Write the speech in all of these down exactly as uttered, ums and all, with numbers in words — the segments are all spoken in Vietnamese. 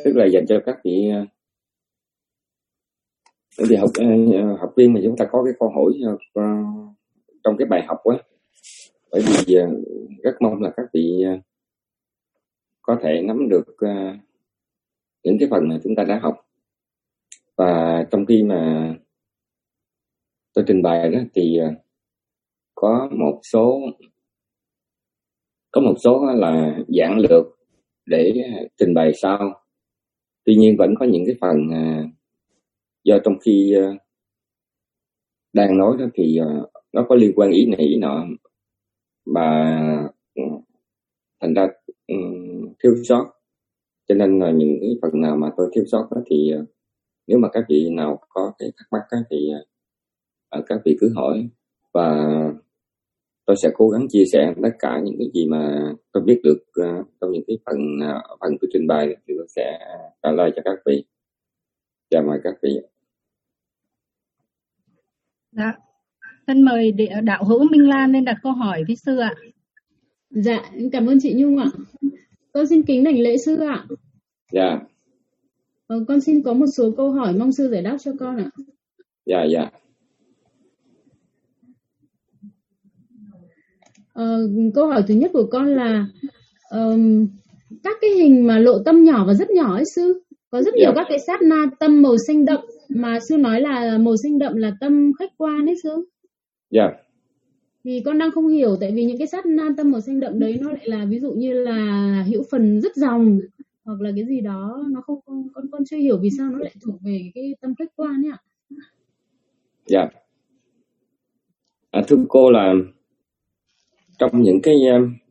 tức là dành cho các vị các vị học học viên mà chúng ta có cái câu hỏi uh, trong cái bài học á, bởi vì uh, rất mong là các vị uh, có thể nắm được uh, những cái phần mà chúng ta đã học. Và trong khi mà tôi trình bày đó thì uh, có một số có một số là giản lược để trình bày sau. Tuy nhiên vẫn có những cái phần uh, do trong khi uh, đang nói đó thì uh, nó có liên quan ý này ý nọ mà uh, thành ra um, thiếu sót, cho nên là những cái phần nào mà tôi thiếu sót đó thì uh, nếu mà các vị nào có cái thắc mắc đó, thì uh, các vị cứ hỏi và tôi sẽ cố gắng chia sẻ tất cả những cái gì mà tôi biết được uh, trong những cái phần uh, phần tôi trình bày thì tôi sẽ trả lời cho các vị. Chào mời các vị. Dạ, thân mời đạo hữu Minh Lan lên đặt câu hỏi với sư ạ. Dạ, cảm ơn chị Nhung ạ. Con xin kính đảnh lễ sư ạ. Dạ. Ờ, con xin có một số câu hỏi mong sư giải đáp cho con ạ. Dạ, dạ. Ờ, câu hỏi thứ nhất của con là um, các cái hình mà lộ tâm nhỏ và rất nhỏ ấy sư, có rất nhiều yeah. các cái sát na tâm màu xanh đậm mà sư nói là màu xanh đậm là tâm khách quan ấy sư. Dạ. Yeah. Thì con đang không hiểu, tại vì những cái sát na tâm màu xanh đậm đấy nó lại là ví dụ như là hữu phần rất dòng hoặc là cái gì đó, nó không con con, con chưa hiểu vì sao nó lại thuộc về cái tâm khách quan ấy ạ. Dạ. Yeah. À, thưa cô là trong những cái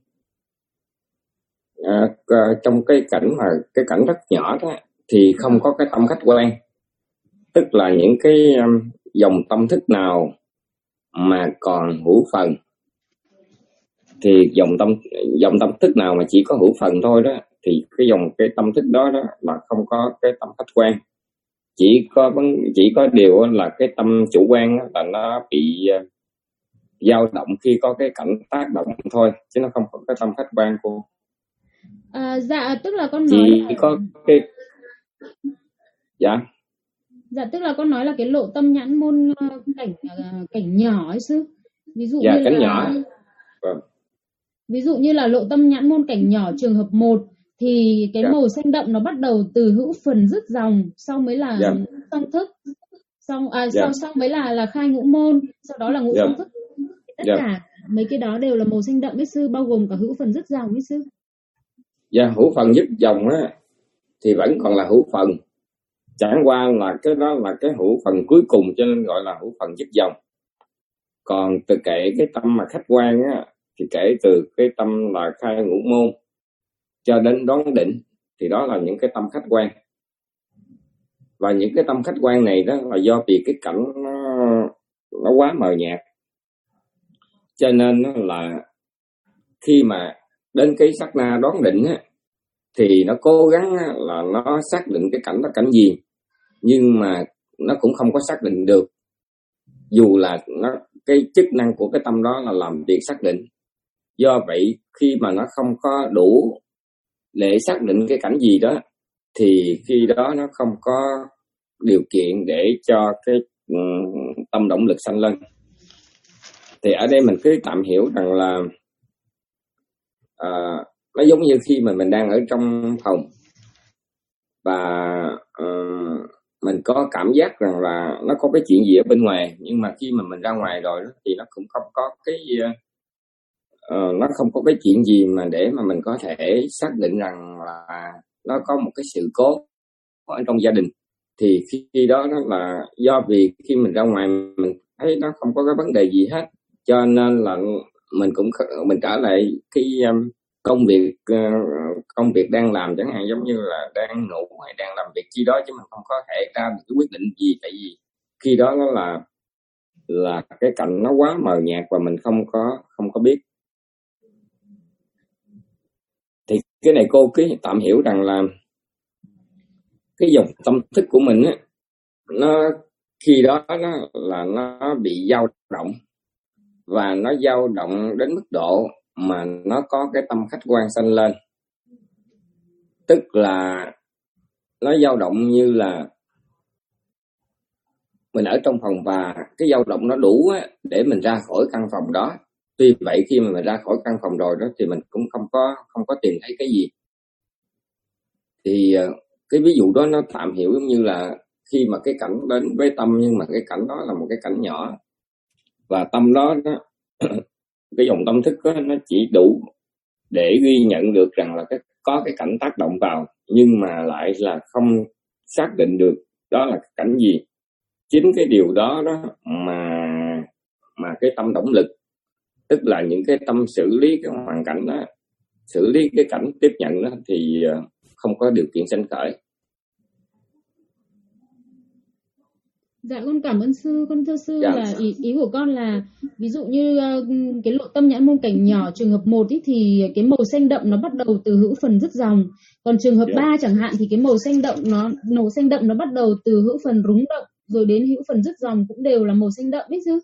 à, trong cái cảnh mà cái cảnh rất nhỏ đó thì không có cái tâm khách quan, tức là những cái um, dòng tâm thức nào mà còn hữu phần thì dòng tâm dòng tâm thức nào mà chỉ có hữu phần thôi đó thì cái dòng cái tâm thức đó đó là không có cái tâm khách quan, chỉ có chỉ có điều là cái tâm chủ quan là nó bị uh, dao động khi có cái cảnh tác động thôi, chứ nó không có cái tâm khách quan cô. À, dạ tức là con nói chỉ là... có cái dạ dạ tức là con nói là cái lộ tâm nhãn môn cảnh cảnh nhỏ ấy sư, ví dụ dạ, như cảnh là nhỏ. Vâng. Ví dụ như là lộ tâm nhãn môn cảnh nhỏ trường hợp một thì cái dạ. màu xanh đậm nó bắt đầu từ hữu phần dứt dòng, sau mới là dạ. song thức, xong à dạ. sau sau mới là là khai ngũ môn, sau đó là ngũ dạ. song thức. Tất dạ. cả mấy cái đó đều là màu xanh đậm ấy sư, bao gồm cả hữu phần dứt dòng ấy sư. Dạ, hữu phần dứt dòng á thì vẫn còn là hữu phần, chẳng qua là cái đó là cái hữu phần cuối cùng cho nên gọi là hữu phần dứt dòng. Còn từ kể cái tâm mà khách quan á thì kể từ cái tâm là khai ngũ môn cho đến đón định thì đó là những cái tâm khách quan. Và những cái tâm khách quan này đó là do vì cái cảnh nó, nó quá mờ nhạt, cho nên là khi mà đến cái sát na đón định á, thì nó cố gắng là nó xác định cái cảnh đó cảnh gì, nhưng mà nó cũng không có xác định được, dù là nó cái chức năng của cái tâm đó là làm việc xác định. Do vậy khi mà nó không có đủ để xác định cái cảnh gì đó thì khi đó nó không có điều kiện để cho cái um, tâm động lực sanh lên. Thì ở đây mình cứ tạm hiểu rằng là uh, nó giống như khi mà mình đang ở trong phòng và uh, mình có cảm giác rằng là nó có cái chuyện gì ở bên ngoài, nhưng mà khi mà mình ra ngoài rồi đó, thì nó cũng không có cái uh, nó không có cái chuyện gì mà để mà mình có thể xác định rằng là nó có một cái sự cố ở trong gia đình. Thì khi đó nó là do vì khi mình ra ngoài mình thấy nó không có cái vấn đề gì hết, cho nên là mình cũng mình trở lại cái um, công việc uh, công việc đang làm, chẳng hạn giống như là đang ngủ hay đang làm việc chi đó, chứ mình không có thể ra được cái quyết định gì, tại vì khi đó nó là là cái cảnh nó quá mờ nhạt và mình không có không có biết. Thì cái này cô cứ tạm hiểu rằng là cái dòng tâm thức của mình á, nó khi đó nó là nó bị dao động, và nó dao động đến mức độ mà nó có cái tâm khách quan sanh lên. Tức là nó dao động như là mình ở trong phòng và cái dao động nó đủ á, để mình ra khỏi căn phòng đó. Tuy vậy khi mà mình ra khỏi căn phòng rồi đó thì mình cũng không có không có tìm thấy cái gì. Thì cái ví dụ đó nó tạm hiểu giống như là khi mà cái cảnh đến với tâm, nhưng mà cái cảnh đó là một cái cảnh nhỏ, và tâm đó, đó cái dòng tâm thức đó, nó chỉ đủ để ghi nhận được rằng là cái, có cái cảnh tác động vào, nhưng mà lại là không xác định được đó là cái cảnh gì. Chính cái điều đó đó mà mà cái tâm động lực, tức là những cái tâm xử lý cái hoàn cảnh đó, xử lý cái cảnh tiếp nhận đó, thì không có điều kiện sanh khởi. Dạ con cảm ơn sư. Con thưa sư Dạ. là ý, ý của con là ví dụ như uh, cái lộ tâm nhãn môn cảnh nhỏ trường hợp một ý, thì cái màu xanh đậm nó bắt đầu từ hữu phần dứt dòng, còn trường hợp ba chẳng hạn thì cái màu xanh đậm nó màu xanh đậm nó bắt đầu từ hữu phần rúng động rồi đến hữu phần dứt dòng cũng đều là màu xanh đậm ấy sư.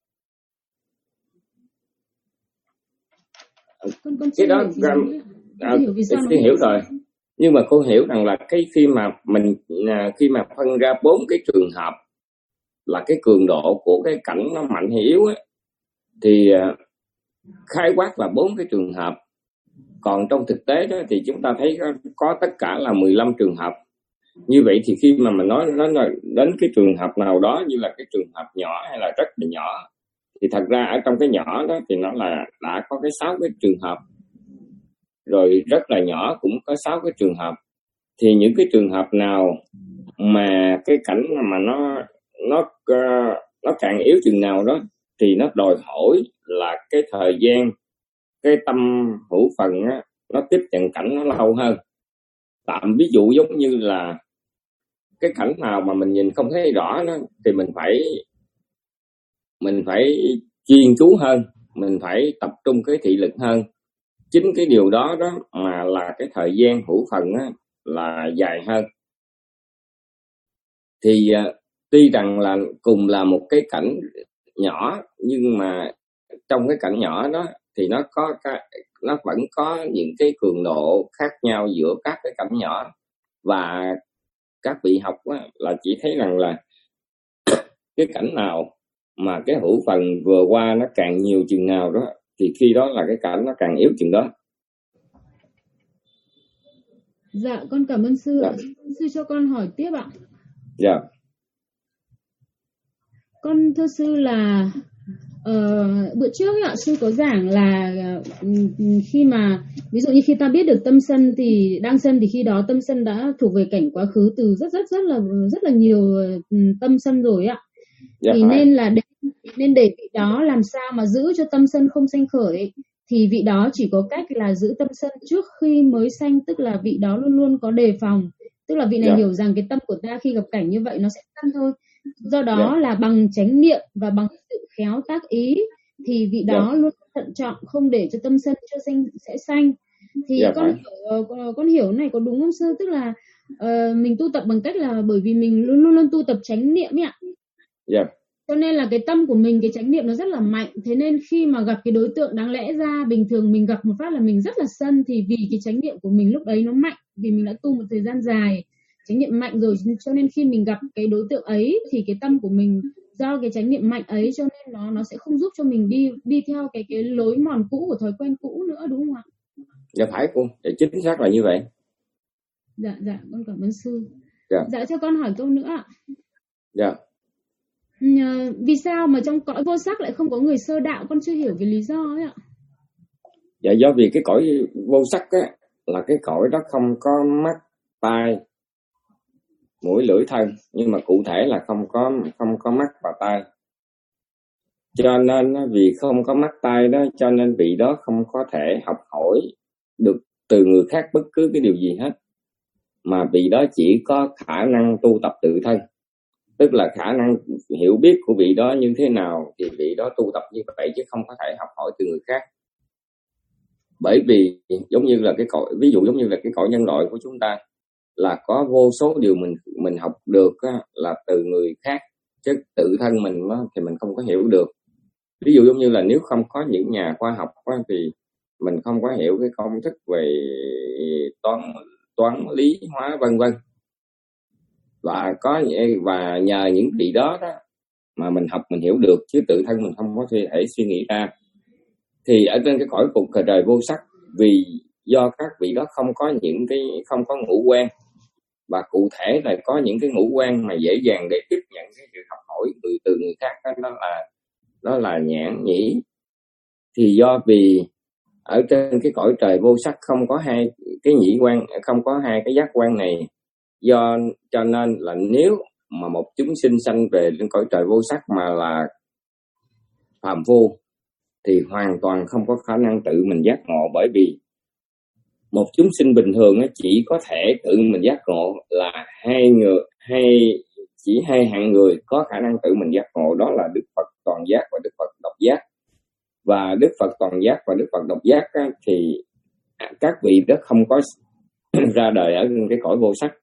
Con con cái đó à, hiểu vì sao tôi hiểu rồi, nhưng mà cô hiểu rằng là cái khi mà mình khi mà phân ra bốn cái trường hợp là cái cường độ của cái cảnh nó mạnh hay yếu ấy, thì khái quát là bốn cái trường hợp. Còn trong thực tế đó thì chúng ta thấy có, có tất cả là mười lăm trường hợp. Như vậy thì khi mà mình nói nó đến cái trường hợp nào đó như là cái trường hợp nhỏ hay là rất là nhỏ, thì thật ra ở trong cái nhỏ đó thì nó là đã có cái sáu cái trường hợp, rồi rất là nhỏ cũng có sáu cái trường hợp. Thì những cái trường hợp nào mà cái cảnh mà nó nó nó càng yếu chừng nào đó thì nó đòi hỏi là cái thời gian cái tâm hữu phần á, nó tiếp nhận cảnh nó lâu hơn. Tạm ví dụ giống như là cái cảnh nào mà mình nhìn không thấy rõ đó, thì mình phải mình phải chuyên chú hơn, mình phải tập trung cái thị lực hơn. Chính cái điều đó đó mà là cái thời gian hữu phần á, là dài hơn. Thì uh, tuy rằng là cùng là một cái cảnh nhỏ, nhưng mà trong cái cảnh nhỏ đó thì nó có cái, nó vẫn có những cái cường độ khác nhau giữa các cái cảnh nhỏ. Và các vị học á, là chỉ thấy rằng là cái cảnh nào mà cái hữu phần vừa qua nó càng nhiều chừng nào đó, thì khi đó là cái cảnh nó càng yếu chừng đó. Dạ con cảm ơn sư. Dạ. Sư cho con hỏi tiếp ạ. Dạ. Con thưa sư là uh, bữa trước ạ, sư có giảng là uh, khi mà ví dụ như khi ta biết được tâm sân thì đang sân, thì khi đó tâm sân đã thuộc về cảnh quá khứ từ rất rất rất là rất là nhiều uh, tâm sân rồi ạ. Dạ, thì phải. nên là để, nên để vị đó làm sao mà giữ cho tâm sân không sanh khởi, thì vị đó chỉ có cách là giữ tâm sân trước khi mới sanh, tức là vị đó luôn luôn có đề phòng, tức là vị này yeah. hiểu rằng cái tâm của ta khi gặp cảnh như vậy nó sẽ sanh thôi. Do đó yeah. là bằng chánh niệm và bằng sự khéo tác ý thì vị đó yeah. luôn thận trọng không để cho tâm sân chưa sanh sẽ sanh. Thì yeah, con hiểu, con hiểu này có đúng không sư? Tức là uh, mình tu tập bằng cách là bởi vì mình luôn luôn, luôn tu tập chánh niệm ấy ạ. Yeah. Cho nên là cái tâm của mình, cái chánh niệm nó rất là mạnh. Thế nên khi mà gặp cái đối tượng đáng lẽ ra bình thường mình gặp một phát là mình rất là sân, thì vì cái chánh niệm của mình lúc đấy nó mạnh, vì mình đã tu một thời gian dài chánh niệm mạnh rồi, cho nên khi mình gặp cái đối tượng ấy thì cái tâm của mình do cái chánh niệm mạnh ấy, cho nên nó nó sẽ không giúp cho mình đi đi theo cái cái lối mòn cũ của thói quen cũ nữa, đúng không ạ? Dạ phải cô, dạ, chính xác là như vậy. Dạ dạ con cảm ơn sư. Dạ, dạ cho con hỏi câu nữa ạ. Dạ. Vì sao mà trong cõi vô sắc lại không có người sơ đạo, con chưa hiểu cái lý do ấy ạ. Dạ do vì cái cõi vô sắc á là cái cõi đó không có mắt, tai, mũi, lưỡi, thân, nhưng mà cụ thể là không có không có mắt và tai. Cho nên vì không có mắt tai đó, cho nên vị đó không có thể học hỏi được từ người khác bất cứ cái điều gì hết, mà vị đó chỉ có khả năng tu tập tự thân. Tức là khả năng hiểu biết của vị đó như thế nào thì vị đó tu tập như vậy, chứ không có thể học hỏi từ người khác. Bởi vì giống như là cái cõi, ví dụ giống như là cái cõi nhân loại của chúng ta là có vô số điều mình mình học được á, là từ người khác, chứ tự thân mình á, thì mình không có hiểu được. Ví dụ giống như là nếu không có những nhà khoa học á, thì mình không có hiểu cái công thức về toán toán lý hóa vân vân. và có và nhờ những vị đó đó mà mình học mình hiểu được, chứ tự thân mình không có thể suy nghĩ ra. Thì ở trên cái cõi cuộc trời vô sắc, vì do các vị đó không có những cái không có ngũ quan, và cụ thể là có những cái ngũ quan mà dễ dàng để tiếp nhận cái sự học hỏi từ từ người khác, đó, đó là đó là nhãn nhĩ. Thì do vì ở trên cái cõi trời vô sắc không có hai cái nhĩ quan, không có hai cái giác quan này, do cho nên là nếu mà một chúng sinh sanh về trên cõi trời vô sắc mà là phàm phu thì hoàn toàn không có khả năng tự mình giác ngộ, bởi vì một chúng sinh bình thường chỉ có thể tự mình giác ngộ là hai người hay chỉ hai hạng người có khả năng tự mình giác ngộ, đó là Đức Phật toàn giác và Đức Phật độc giác. Và Đức Phật toàn giác và Đức Phật độc giác á, thì các vị đó không có ra đời ở cái cõi vô sắc.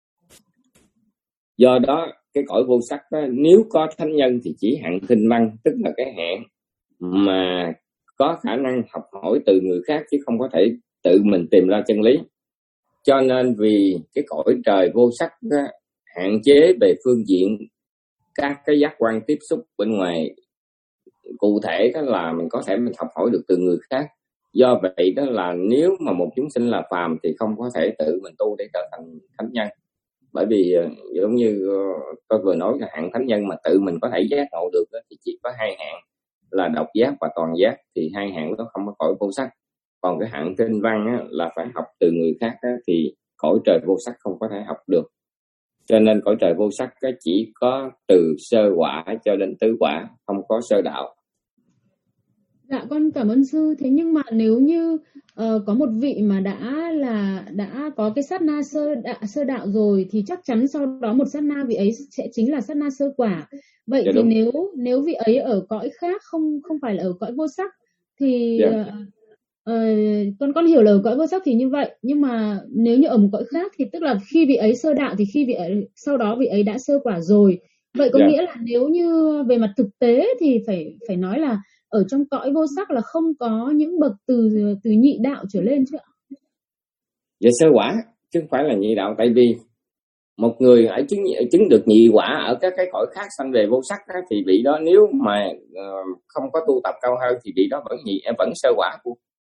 Do đó cái cõi vô sắc đó, nếu có thánh nhân thì chỉ hạng thinh văn, tức là cái hạng mà có khả năng học hỏi từ người khác chứ không có thể tự mình tìm ra chân lý. Cho nên vì cái cõi trời vô sắc đó, hạn chế về phương diện các cái giác quan tiếp xúc bên ngoài, cụ thể đó là mình có thể mình học hỏi được từ người khác. Do vậy đó là nếu mà một chúng sinh là phàm thì không có thể tự mình tu để trở thành thánh nhân, bởi vì giống như tôi vừa nói là hạng thánh nhân mà tự mình có thể giác ngộ được đó, thì chỉ có hai hạng là độc giác và toàn giác, thì hai hạng đó không có cõi vô sắc. Còn cái hạng tinh văn á, là phải học từ người khác á, thì cõi trời vô sắc không có thể học được. Cho nên cõi trời vô sắc á, chỉ có từ sơ quả cho đến tứ quả, không có sơ đạo. Dạ con cảm ơn sư. Thế nhưng mà nếu như uh, có một vị mà đã là đã có cái sát na sơ đạo, sơ đạo rồi thì chắc chắn sau đó một sát na vị ấy sẽ chính là sát na sơ quả. Vậy dạ, thì đúng. nếu nếu vị ấy ở cõi khác, không không phải là ở cõi vô sắc thì dạ. uh, uh, con con hiểu là ở cõi vô sắc thì như vậy, nhưng mà nếu như ở một cõi khác thì tức là khi vị ấy sơ đạo thì khi vị ấy sau đó vị ấy đã sơ quả rồi. Vậy có dạ. nghĩa là nếu như về mặt thực tế thì phải phải nói là ở trong cõi vô sắc là không có những bậc từ từ nhị đạo trở lên chứ ạ? Vậy sơ quả chứ không phải là nhị đạo, tại vì một người ở chứng chứng được nhị quả ở các cái cõi khác sanh về vô sắc đó, thì vị đó nếu mà uh, không có tu tập cao hơn thì vị đó vẫn nhị vẫn sơ quả của.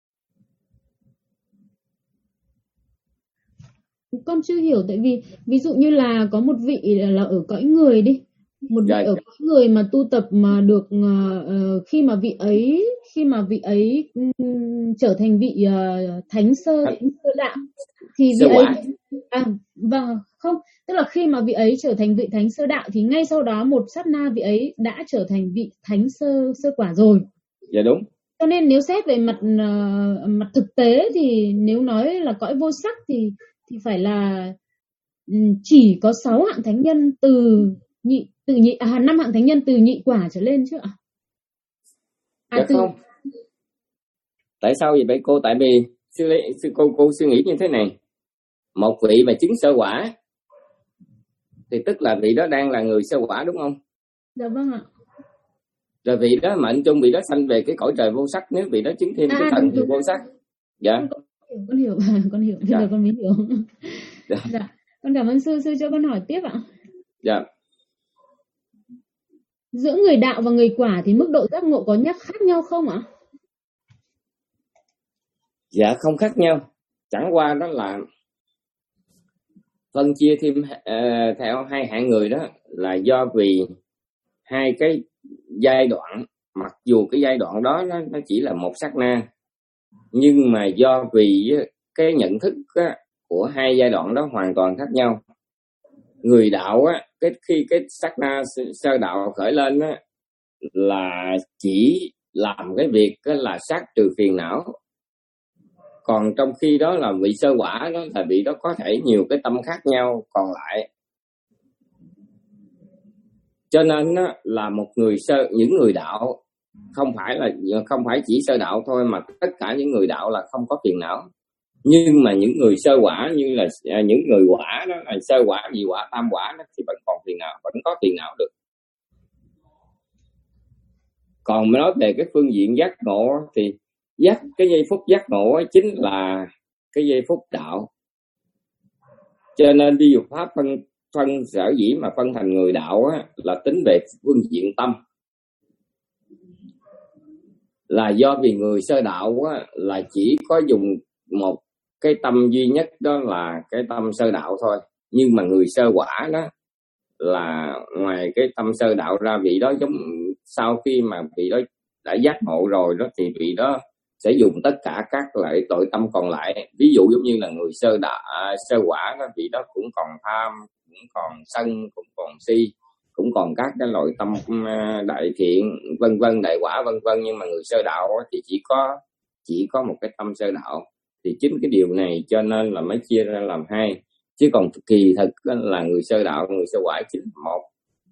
Con chưa hiểu, tại vì ví dụ như là có một vị là ở cõi người đi, một vị ở cõi người mà tu tập mà được uh, khi mà vị ấy khi mà vị ấy um, trở thành vị uh, thánh sơ sơ đạo thì vị ấy à, vâng không tức là khi mà vị ấy trở thành vị thánh sơ đạo thì ngay sau đó một sát na vị ấy đã trở thành vị thánh sơ sơ quả rồi. Dạ đúng. Cho nên nếu xét về mặt uh, mặt thực tế thì nếu nói là cõi vô sắc thì thì phải là um, chỉ có sáu hạng thánh nhân từ nhị từ nhị à năm hạng thánh nhân từ nhị quả trở lên chứ ạ? À, dạ từ... không. Tại sao vậy vậy cô? Tại vì sư, sư cô cô suy nghĩ như thế này, một vị mà chứng sơ quả thì tức là vị đó đang là người sơ quả đúng không? Dạ vâng ạ. Rồi vị đó mệnh chung vị đó sanh về cái cõi trời vô sắc, nếu vị đó chứng thêm à, cái thần vô sắc. Dạ. Con hiểu, con hiểu, con hiểu. Bây giờ con mới hiểu. Dạ. Dạ. Con cảm ơn sư, sư cho con hỏi tiếp ạ. Dạ. Giữa người đạo và người quả thì mức độ giác ngộ có nhắc khác nhau không ạ? Dạ không khác nhau. Chẳng qua đó là phân chia thêm uh, theo hai hạng người đó là do vì hai cái giai đoạn, mặc dù cái giai đoạn đó nó, nó chỉ là một sát na, nhưng mà do vì cái nhận thức á, của hai giai đoạn đó hoàn toàn khác nhau. Người đạo á, cái khi cái sát na sơ đạo khởi lên á, là chỉ làm cái việc á, là sát trừ phiền não. Còn trong khi đó là vị sơ quả đó là vị đó có thể nhiều cái tâm khác nhau còn lại. Cho nên á, là một người sơ những người đạo không phải là không phải chỉ sơ đạo thôi, mà tất cả những người đạo là không có phiền não. Nhưng mà những người sơ quả như là những người quả đó là sơ quả, nhị quả, tam quả đó, thì vẫn còn phiền não, vẫn có phiền não được. Còn nói về cái phương diện giác ngộ thì giác cái giây phút giác ngộ ấy chính là cái giây phút đạo. Cho nên ví dụ pháp phân phân sở dĩ mà phân thành người đạo á, là tính về phương diện tâm, là do vì người sơ đạo á, là chỉ có dùng một cái tâm duy nhất, đó là cái tâm sơ đạo thôi. Nhưng mà người sơ quả đó là ngoài cái tâm sơ đạo ra, vị đó giống sau khi mà vị đó đã giác ngộ rồi đó, thì vị đó sẽ dùng tất cả các loại tội tâm còn lại. Ví dụ giống như là người sơ đạo à, sơ quả đó, vị đó cũng còn tham, cũng còn sân, cũng còn si, cũng còn các cái loại tâm đại thiện vân vân, đại quả vân vân. Nhưng mà người sơ đạo thì chỉ có chỉ có một cái tâm sơ đạo. Thì chính cái điều này cho nên là mới chia ra làm hai, chứ còn kỳ thực là người sơ đạo, người sơ quả chính là một.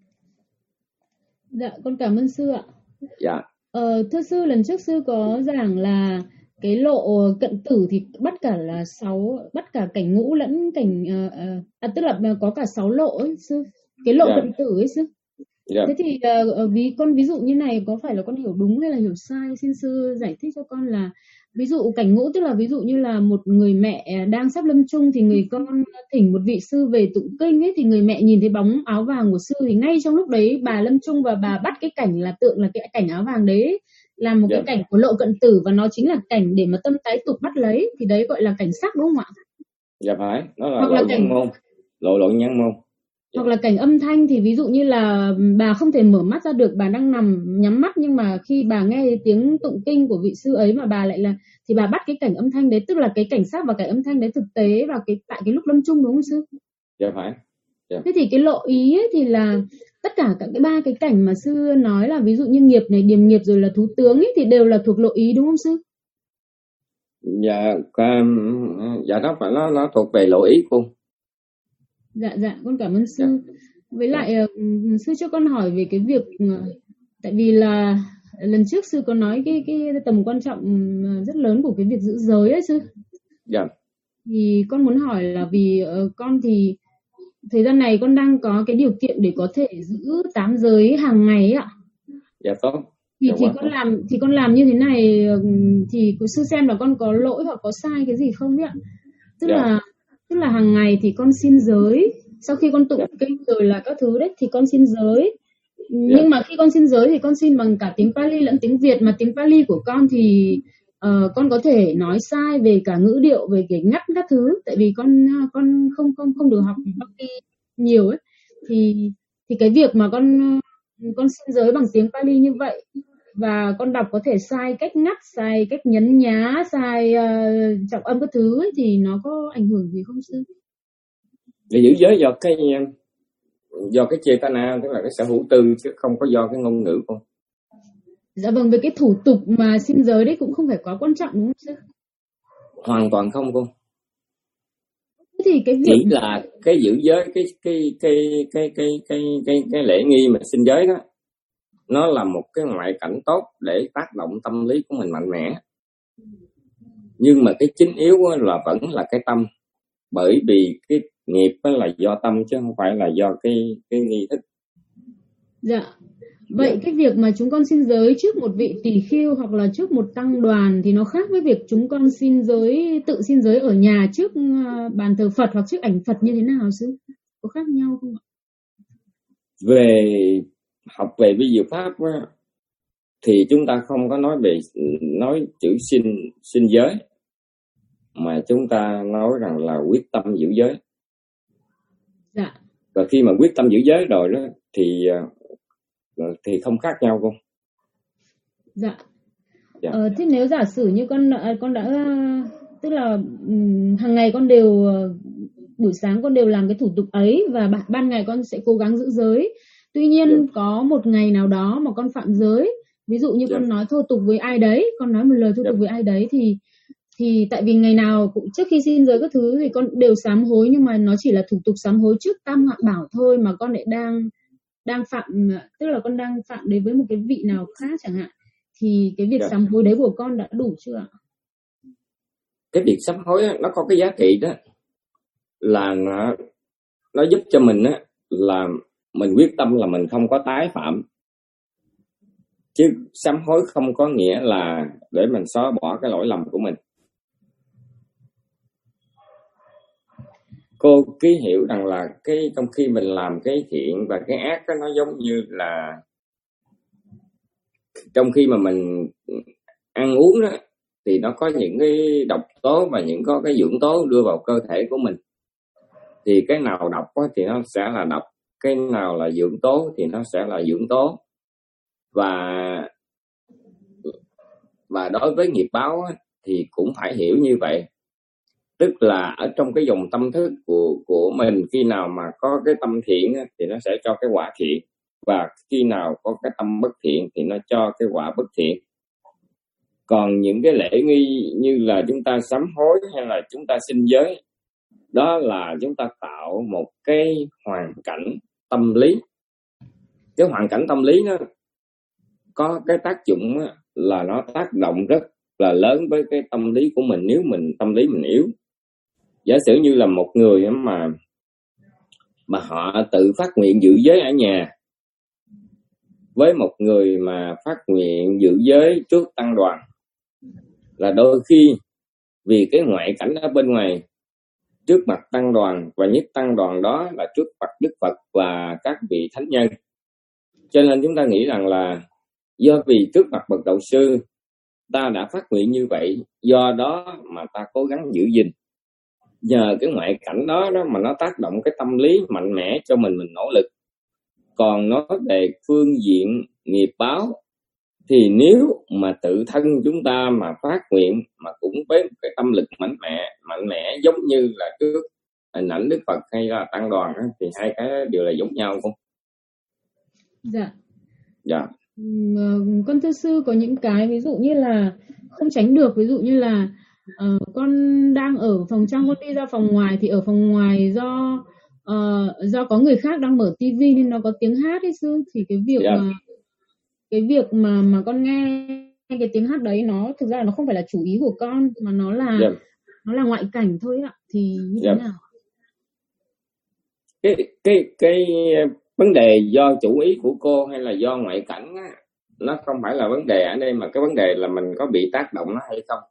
Dạ, con cảm ơn sư ạ. Dạ. Ờ, thưa sư, lần trước sư có giảng là cái lộ cận tử thì bắt cả là sáu, bắt cả cảnh ngũ lẫn cảnh uh, uh, à, tức là có cả sáu lộ ấy sư, cái lộ Yeah. cận tử ấy sư. Yeah. Thế thì uh, ví con ví dụ như này có phải là con hiểu đúng hay là hiểu sai? Xin sư giải thích cho con là ví dụ cảnh ngũ tức là ví dụ như là một người mẹ đang sắp lâm chung thì người con thỉnh một vị sư về tụng kinh ấy, thì người mẹ nhìn thấy bóng áo vàng của sư thì ngay trong lúc đấy bà lâm chung và bà bắt cái cảnh là tượng là cái cảnh áo vàng đấy là một yeah. cái cảnh của lộ cận tử, và nó chính là cảnh để mà tâm tái tục bắt lấy, thì đấy gọi là cảnh sắc đúng không ạ? Dạ phải, nó là hoặc lộ là cảnh môn, lộ lộ nhãn môn. Hoặc là cảnh âm thanh thì ví dụ như là bà không thể mở mắt ra được, bà đang nằm nhắm mắt, nhưng mà khi bà nghe tiếng tụng kinh của vị sư ấy mà bà lại là thì bà bắt cái cảnh âm thanh đấy, tức là cái cảnh sắc và cảnh âm thanh đấy thực tế vào cái tại cái lúc lâm chung đúng không sư? Dạ phải. Dạ. Thế thì cái lộ ý ấy thì là tất cả các cái ba cái cảnh mà sư nói là ví dụ như nghiệp này, điềm nghiệp rồi là thú tướng ấy thì đều là thuộc lộ ý đúng không sư? Dạ, dạ đó phải nó nó thuộc về lộ ý cô. Dạ dạ con cảm ơn sư. Dạ. Với lại uh, sư cho con hỏi về cái việc uh, tại vì là lần trước sư có nói cái cái tầm quan trọng rất lớn của cái việc giữ giới ấy sư. Dạ. Thì con muốn hỏi là vì uh, con thì thời gian này con đang có cái điều kiện để có thể giữ tám giới hàng ngày ấy ạ. Dạ tốt. Thì dạ thì con tốt. làm thì con làm như thế này thì sư xem là con có lỗi hoặc có sai cái gì không ạ? Tức dạ. là tức là hàng ngày thì con xin giới, sau khi con tụng kinh rồi là các thứ đấy thì con xin giới. Nhưng yeah. mà khi con xin giới thì con xin bằng cả tiếng Pali lẫn tiếng Việt, mà tiếng Pali của con thì uh, con có thể nói sai về cả ngữ điệu, về cái ngắt các thứ, tại vì con con không không không được học Pali nhiều ấy, thì thì cái việc mà con con xin giới bằng tiếng Pali như vậy và con đọc có thể sai cách ngắt, sai cách nhấn nhá, sai uh, trọng âm các thứ ấy, thì nó có ảnh hưởng gì không sư? Để giữ giới do cái do cái chetana, tức là cái sở hữu tư, chứ không có do cái ngôn ngữ con. Dạ vâng, về cái thủ tục mà xin giới đấy cũng không phải quá quan trọng đúng không sư? Hoàn toàn không con. Thì cái việc chỉ là cái giữ giới, cái cái cái cái cái cái cái cái lễ nghi mà xin giới đó, nó là một cái ngoại cảnh tốt để tác động tâm lý của mình mạnh mẽ. Nhưng mà cái chính yếu là vẫn là cái tâm, bởi vì cái nghiệp đó là do tâm chứ không phải là do cái cái nghi thức. Dạ. Vậy dạ. cái việc mà chúng con xin giới trước một vị tỳ khưu hoặc là trước một tăng đoàn thì nó khác với việc chúng con xin giới, tự xin giới ở nhà trước bàn thờ Phật hoặc trước ảnh Phật như thế nào sư? Có khác nhau không ạ? Về học về vi diệu pháp á, thì chúng ta không có nói về nói chữ xin xin giới, mà chúng ta nói rằng là quyết tâm giữ giới. Dạ. Và khi mà quyết tâm giữ giới rồi đó thì thì không khác nhau không? Dạ. dạ. Ờ, thế nếu giả sử như con con đã tức là um, hàng ngày con đều buổi sáng con đều làm cái thủ tục ấy và ban ngày con sẽ cố gắng giữ giới. Tuy nhiên dạ. có một ngày nào đó mà con phạm giới, ví dụ như dạ. con nói thô tục với ai đấy, con nói một lời thô dạ. tục với ai đấy thì thì tại vì ngày nào cũng trước khi xin giới các thứ thì con đều sám hối, nhưng mà nó chỉ là thủ tục sám hối trước tam hạ bảo thôi, mà con lại đang đang phạm, tức là con đang phạm đấy với một cái vị nào khác chẳng hạn, thì cái việc yeah. sám hối đấy của con đã đủ chưa ạ? Cái việc sám hối đó, nó có cái giá trị đó là nó, nó giúp cho mình á, là mình quyết tâm là mình không có tái phạm, chứ sám hối không có nghĩa là để mình xóa bỏ cái lỗi lầm của mình. cô ký hiểu rằng là cái trong khi mình làm cái thiện và cái ác đó, nó giống như là trong khi mà mình ăn uống đó thì nó có những cái độc tố và những có cái dưỡng tố đưa vào cơ thể của mình. Thì cái nào độc đó, thì nó sẽ là độc, cái nào là dưỡng tố thì nó sẽ là dưỡng tố. Và và đối với nghiệp báo á, thì cũng phải hiểu như vậy. Tức là ở trong cái dòng tâm thức của của mình, khi nào mà có cái tâm thiện á, thì nó sẽ cho cái quả thiện, và khi nào có cái tâm bất thiện thì nó cho cái quả bất thiện. Còn những cái lễ nghi như là chúng ta sám hối hay là chúng ta sinh giới, đó là chúng ta tạo một cái hoàn cảnh tâm lý. Cái hoàn cảnh tâm lý nó có cái tác dụng á, là nó tác động rất là lớn với cái tâm lý của mình nếu mình tâm lý mình yếu. Giả sử như là một người mà mà họ tự phát nguyện giữ giới ở nhà với một người mà phát nguyện giữ giới trước tăng đoàn, là đôi khi vì cái ngoại cảnh ở bên ngoài, trước mặt tăng đoàn, và nhất tăng đoàn đó là trước mặt Đức Phật và các vị thánh nhân, cho nên chúng ta nghĩ rằng là do vì trước mặt bậc đạo sư ta đã phát nguyện như vậy, do đó mà ta cố gắng giữ gìn. Nhờ cái ngoại cảnh đó, đó mà nó tác động cái tâm lý mạnh mẽ cho mình mình nỗ lực. Còn nói về phương diện nghiệp báo thì nếu mà tự thân chúng ta mà phát nguyện mà cũng với cái tâm lực mạnh mẽ mạnh mẽ giống như là trước hình ảnh Đức Phật hay là tăng đoàn đó, thì hai cái đều là giống nhau không? Dạ. Dạ. Ừm, con thưa sư, có những cái ví dụ như là không tránh được, ví dụ như là uh, con đang ở phòng trong, con đi ra phòng ngoài, thì ở phòng ngoài do uh, do có người khác đang mở tivi nên nó có tiếng hát ấy sư, thì cái việc Dạ. mà cái việc mà mà con nghe cái tiếng hát đấy, nó thực ra là nó không phải là chủ ý của con, mà nó là Dạ. nó là ngoại cảnh thôi ạ, thì như Dạ. thế nào? Cái cái cái vấn đề do chủ ý của cô hay là do ngoại cảnh á, nó không phải là vấn đề ở đây, mà cái vấn đề là mình có bị tác động nó hay không.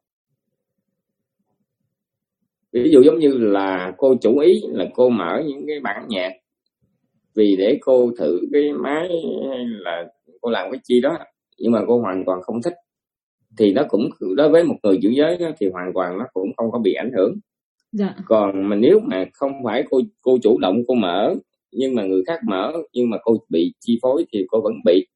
Ví dụ giống như là cô chủ ý là cô mở những cái bản nhạc vì để cô thử cái máy hay là cô làm cái chi đó, nhưng mà cô hoàn toàn không thích, thì nó cũng đối với một người giữ giới đó, thì hoàn toàn nó cũng không có bị ảnh hưởng. Dạ. Còn mà nếu mà không phải cô cô chủ động cô mở, nhưng mà người khác mở, nhưng mà cô bị chi phối thì cô vẫn bị.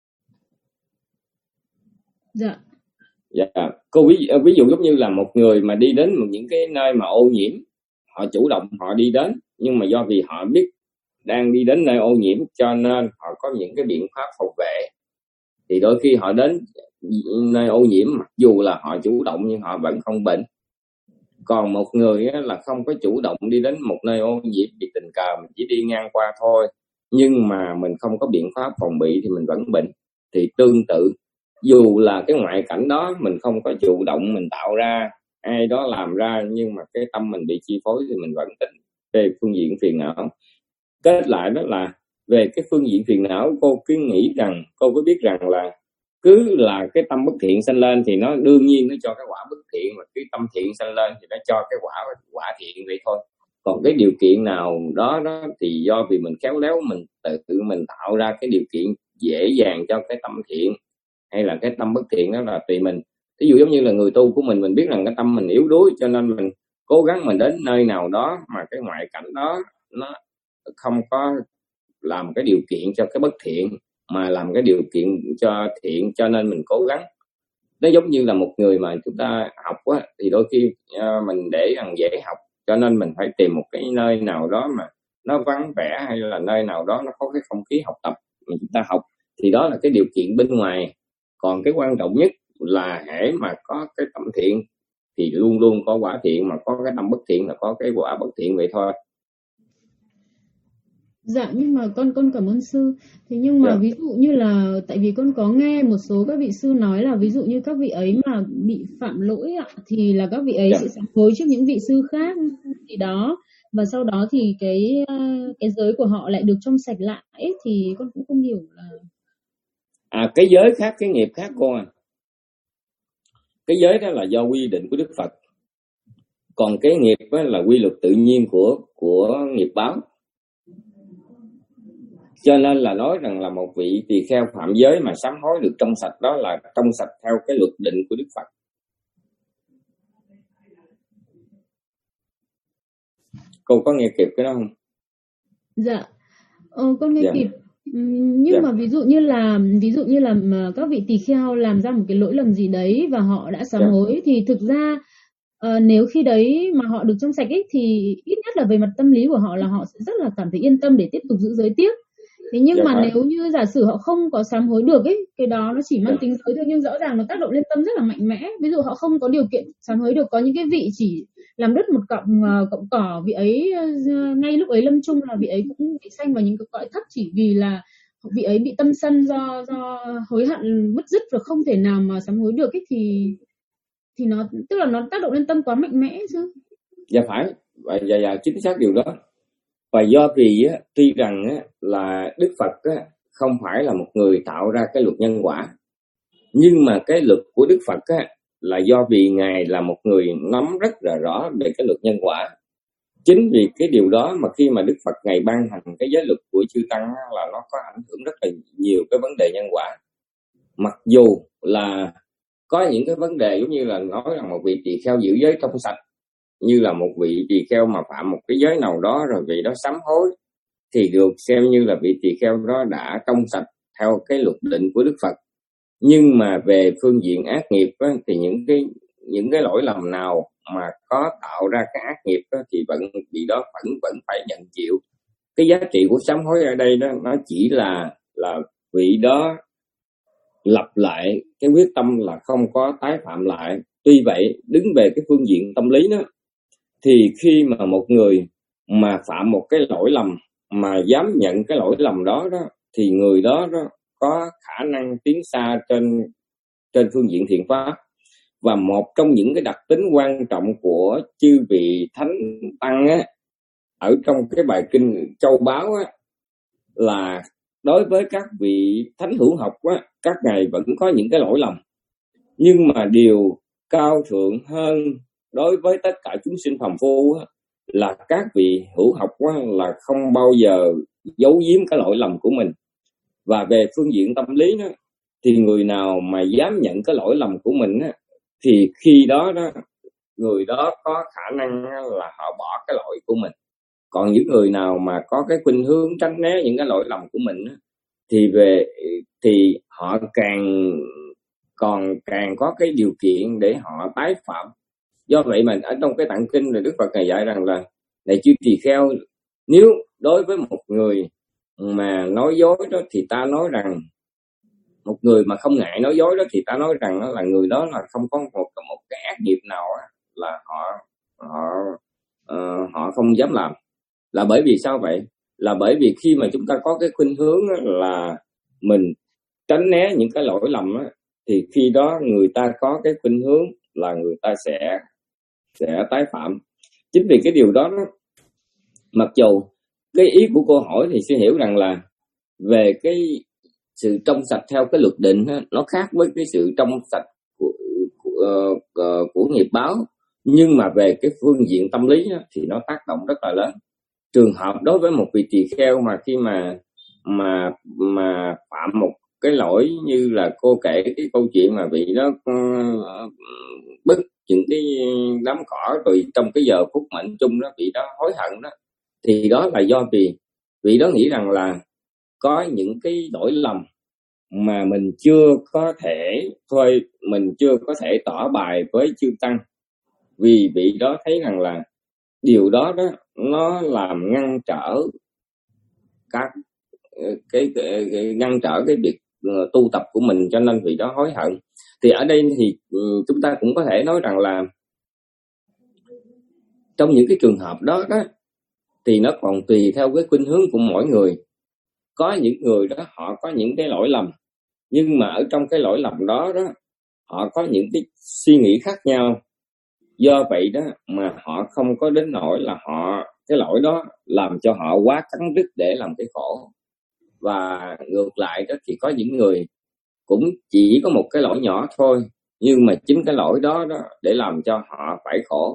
Dạ. Dạ. Cô ví, ví dụ giống như là một người mà đi đến một những cái nơi mà ô nhiễm, họ chủ động họ đi đến, nhưng mà do vì họ biết đang đi đến nơi ô nhiễm cho nên họ có những cái biện pháp phòng vệ, thì đôi khi họ đến nơi ô nhiễm mặc dù là họ chủ động nhưng họ vẫn không bệnh. Còn một người là không có chủ động đi đến một nơi ô nhiễm vì tình cờ mình chỉ đi ngang qua thôi, nhưng mà mình không có biện pháp phòng bị thì mình vẫn bệnh. Thì tương tự, dù là cái ngoại cảnh đó mình không có chủ động mình tạo ra, ai đó làm ra, nhưng mà cái tâm mình bị chi phối thì mình vẫn bệnh về phương diện phiền não. Kết lại đó là về cái phương diện phiền não, cô cứ nghĩ rằng, cô cứ biết rằng là cứ là cái tâm bất thiện sanh lên thì nó đương nhiên nó cho cái quả bất thiện, mà cái tâm thiện sanh lên thì nó cho cái quả quả thiện vậy thôi. Còn cái điều kiện nào đó đó thì do vì mình khéo léo, mình tự mình tạo ra cái điều kiện dễ dàng cho cái tâm thiện hay là cái tâm bất thiện, đó là tùy mình. Ví dụ giống như là người tu của mình, mình biết rằng cái tâm mình yếu đuối, cho nên mình cố gắng mình đến nơi nào đó mà cái ngoại cảnh đó nó không có làm cái điều kiện cho cái bất thiện, mà làm cái điều kiện cho thiện, cho nên mình cố gắng. Nó giống như là một người mà chúng ta học á, thì đôi khi uh, mình để rằng dễ học, cho nên mình phải tìm một cái nơi nào đó mà nó vắng vẻ, hay là nơi nào đó nó có cái không khí học tập mà chúng ta học, thì đó là cái điều kiện bên ngoài. Còn cái quan trọng nhất là hễ mà có cái tâm thiện thì luôn luôn có quả thiện, mà có cái tâm bất thiện là có cái quả bất thiện vậy thôi. Dạ, nhưng mà con con cảm ơn sư. Thế nhưng mà Dạ. ví dụ như là, tại vì con có nghe một số các vị sư nói là ví dụ như các vị ấy mà bị phạm lỗi ạ, thì là các vị ấy Dạ. sẽ sám hối trước những vị sư khác thì đó, và sau đó thì cái cái giới của họ lại được trong sạch lại ấy, thì con cũng không hiểu là À, cái giới khác, cái nghiệp khác cô à. Cái giới đó là do quy định của Đức Phật. Còn cái nghiệp á, là quy luật tự nhiên của của nghiệp báo. Cho nên là nói rằng là một vị tỳ kheo phạm giới mà sám hối được trong sạch, đó là trong sạch theo cái luật định của Đức Phật. Cô có nghe kịp cái đó không? Dạ, ờ, con nghe Dạ. kịp. Ừm, Nhưng Dạ. mà ví dụ như là ví dụ như là mà các vị tỳ kheo làm ra một cái lỗi lầm gì đấy và họ đã sám Dạ. hối, thì thực ra ờ, nếu khi đấy mà họ được trong sạch ấy, thì ít nhất là về mặt tâm lý của họ là họ sẽ rất là cảm thấy yên tâm để tiếp tục giữ giới tiếp. Thế nhưng Dạ mà phải. nếu như giả sử họ không có sám hối được ấy, cái đó nó chỉ mang Dạ. tính giới thôi, nhưng rõ ràng nó tác động lên tâm rất là mạnh mẽ. Ví dụ họ không có điều kiện sám hối được, có những cái vị chỉ làm đứt một cọng ờ, cọng cỏ, vị ấy ờ, ngay lúc ấy lâm chung là vị ấy cũng bị sanh vào những cái cõi thấp, chỉ vì là vị ấy bị tâm sân do do hối hận bứt rứt và không thể nào mà sám hối được ấy, thì thì nó tức là nó tác động lên tâm quá mạnh mẽ chứ. Dạ phải. Và dạ, dạ, chính xác điều đó. Và do vì á, tuy rằng á, là Đức Phật á, không phải là một người tạo ra cái luật nhân quả, nhưng mà cái luật của Đức Phật á, là do vì Ngài là một người nắm rất là rõ về cái luật nhân quả. Chính vì cái điều đó mà khi mà Đức Phật Ngài ban hành cái giới luật của chư Tăng á, là nó có ảnh hưởng rất là nhiều cái vấn đề nhân quả. Mặc dù là có những cái vấn đề giống như là nói là một vị tỳ kheo giữ giới trong sạch, như là một vị tỳ kheo mà phạm một cái giới nào đó rồi vị đó sám hối, thì được xem như là vị tỳ kheo đó đã trong sạch theo cái luật định của Đức Phật. Nhưng mà về phương diện ác nghiệp á, thì những cái những cái lỗi lầm nào mà có tạo ra cái ác nghiệp á, thì vẫn vị đó vẫn vẫn phải nhận chịu. Cái giá trị của sám hối ở đây đó, nó chỉ là là vị đó lập lại cái quyết tâm là không có tái phạm lại. Tuy vậy, đứng về cái phương diện tâm lý đó, thì khi mà một người mà phạm một cái lỗi lầm mà dám nhận cái lỗi lầm đó đó, thì người đó đó có khả năng tiến xa trên trên phương diện thiện pháp. Và một trong những cái đặc tính quan trọng của chư vị thánh tăng á, ở trong cái bài kinh Châu Báo á, là đối với các vị thánh hữu học á, các ngài vẫn có những cái lỗi lầm, nhưng mà điều cao thượng hơn đối với tất cả chúng sinh phàm phu á, là các vị hữu học á, là không bao giờ giấu giếm cái lỗi lầm của mình. Và về phương diện tâm lý đó, thì người nào mà dám nhận cái lỗi lầm của mình á, thì khi đó đó người đó có khả năng là họ bỏ cái lỗi của mình. Còn những người nào mà có cái khuynh hướng tránh né những cái lỗi lầm của mình á, thì về thì họ càng còn càng có cái điều kiện để họ tái phạm. Do vậy mà ở trong cái tạng kinh là Đức Phật Ngài dạy rằng là này chư tỳ kheo, nếu đối với một người mà nói dối đó, thì ta nói rằng một người mà không ngại nói dối đó, thì ta nói rằng đó là người đó là không có một một cái ác nghiệp nào á, là họ họ uh, họ không dám làm. Là bởi vì sao vậy? Là bởi vì khi mà chúng ta có cái khuynh hướng là mình tránh né những cái lỗi lầm á, thì khi đó người ta có cái khuynh hướng là người ta sẽ sẽ tái phạm. Chính vì cái điều đó, đó mặc dù cái ý của cô hỏi thì sẽ hiểu rằng là về cái sự trong sạch theo cái luật định á, nó khác với cái sự trong sạch của, của, của, của nghiệp báo. Nhưng mà về cái phương diện tâm lý á, thì nó tác động rất là lớn. Trường hợp đối với một vị tỳ kheo mà khi mà mà mà phạm một cái lỗi như là cô kể cái câu chuyện mà vị đó uh, bứt những cái đám cỏ rồi trong cái giờ phút mệnh chung đó vị đó hối hận đó, thì đó là do vì vị đó nghĩ rằng là có những cái lỗi lầm mà mình chưa có thể thôi mình chưa có thể tỏ bài với chư tăng, vì vị đó thấy rằng là điều đó đó nó làm ngăn trở các cái, cái, cái ngăn trở cái việc uh, tu tập của mình, cho nên vị đó hối hận. Thì ở đây thì uh, chúng ta cũng có thể nói rằng là trong những cái trường hợp đó đó thì nó còn tùy theo cái khuynh hướng của mỗi người. Có những người đó họ có những cái lỗi lầm, nhưng mà ở trong cái lỗi lầm đó đó họ có những cái suy nghĩ khác nhau. Do vậy đó mà họ không có đến nỗi là họ cái lỗi đó làm cho họ quá cắn rứt để làm cái khổ. Và ngược lại đó thì có những người cũng chỉ có một cái lỗi nhỏ thôi, nhưng mà chính cái lỗi đó đó để làm cho họ phải khổ.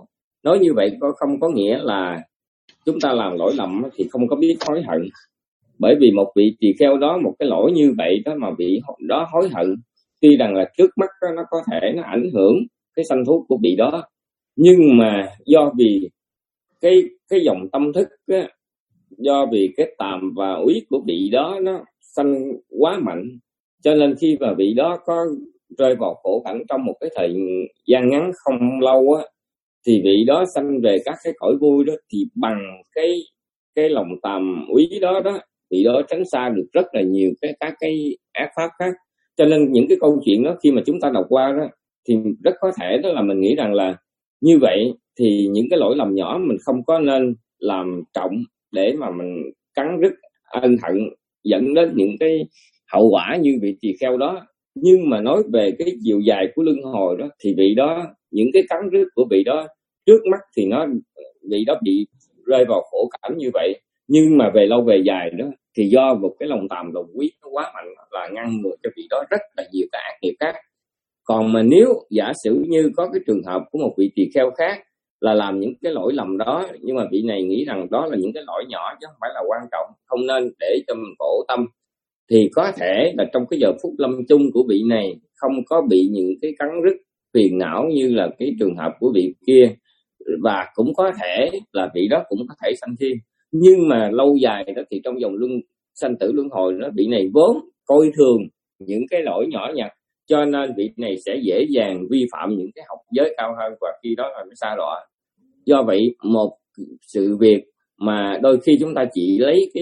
Nói như vậy có không có nghĩa là chúng ta làm lỗi lầm thì không có biết hối hận. Bởi vì một vị tỳ kheo đó, một cái lỗi như vậy đó mà vị đó hối hận, tuy rằng là trước mắt đó, nó có thể nó ảnh hưởng cái sanh thuốc của vị đó, nhưng mà do vì cái cái dòng tâm thức á, do vì cái tàm và úy của vị đó nó sanh quá mạnh, cho nên khi mà vị đó có rơi vào khổ cảnh trong một cái thời gian ngắn không lâu á, thì vị đó sanh về các cái cõi vui đó, thì bằng cái cái lòng tàm úy đó đó, vị đó tránh xa được rất là nhiều cái các cái ác pháp khác. Cho nên những cái câu chuyện đó khi mà chúng ta đọc qua đó thì rất có thể đó là mình nghĩ rằng là như vậy thì những cái lỗi lầm nhỏ mình không có nên làm trọng để mà mình cắn rứt ân hận dẫn đến những cái hậu quả như vị tỳ kheo đó. Nhưng mà nói về cái chiều dài của luân hồi đó thì vị đó, những cái cắn rứt của vị đó trước mắt thì nó vị đó bị rơi vào khổ cảnh như vậy, nhưng mà về lâu về dài đó thì do một cái lòng tàm lòng quý nó quá mạnh là ngăn ngừa cho vị đó rất là nhiều cái ác nghiệp khác. Còn mà nếu giả sử như có cái trường hợp của một vị tỳ kheo khác là làm những cái lỗi lầm đó, nhưng mà vị này nghĩ rằng đó là những cái lỗi nhỏ chứ không phải là quan trọng, không nên để cho mình khổ tâm, thì có thể là trong cái giờ phút lâm chung của vị này không có bị những cái cắn rứt phiền não như là cái trường hợp của vị kia, và cũng có thể là vị đó cũng có thể sanh thiên. Nhưng mà lâu dài đó thì trong dòng luân sanh tử luân hồi đó, vị này vốn coi thường những cái lỗi nhỏ nhặt, cho nên vị này sẽ dễ dàng vi phạm những cái học giới cao hơn, và khi đó là nó xa đọa. Do vậy một sự việc mà đôi khi chúng ta chỉ lấy cái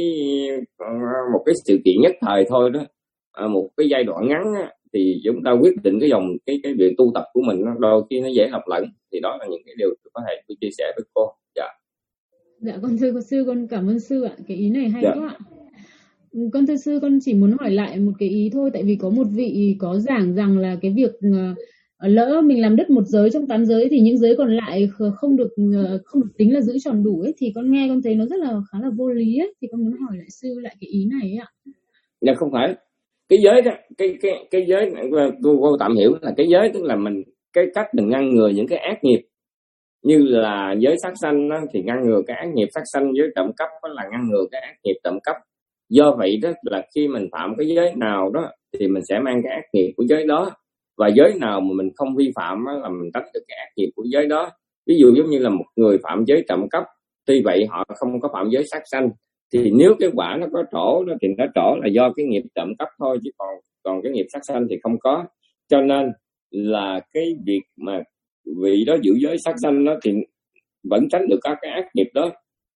một cái sự kiện nhất thời thôi đó, một cái giai đoạn ngắn á, thì chúng ta quyết định cái dòng cái cái việc tu tập của mình nó đôi khi nó dễ lặp lẫn. Thì đó là những cái điều có thể tôi chia sẻ với cô. Dạ. Dạ con thưa con sư, con cảm ơn sư ạ. Cái ý này hay Dạ. quá ạ. Con thưa sư, con chỉ muốn hỏi lại một cái ý thôi, tại vì có một vị có giảng rằng là cái việc uh, lỡ mình làm đứt một giới trong tám giới thì những giới còn lại không được uh, không được tính là giữ tròn đủ ấy, thì con nghe con thấy nó rất là khá là vô lý ấy, thì con muốn hỏi lại sư lại cái ý này ấy ạ. Dạ không phải cái giới đó, cái cái cái giới tôi cô tạm hiểu là cái giới tức là mình cái cách mình ngăn ngừa những cái ác nghiệp, như là giới sát sanh đó, thì ngăn ngừa cái ác nghiệp sát sanh, giới trộm cắp đó là ngăn ngừa cái ác nghiệp trộm cắp. Do vậy đó là khi mình phạm cái giới nào đó thì mình sẽ mang cái ác nghiệp của giới đó, và giới nào mà mình không vi phạm đó, là mình tránh được cái ác nghiệp của giới đó. Ví dụ giống như là một người phạm giới trộm cắp, tuy vậy họ không có phạm giới sát sanh, thì nếu cái quả nó có trổ đó thì nó trổ là do cái nghiệp trộm cắp thôi, chứ còn còn cái nghiệp sát sanh thì không có. Cho nên là cái việc mà vị đó giữ giới sát sanh đó thì vẫn tránh được các cái ác nghiệp đó.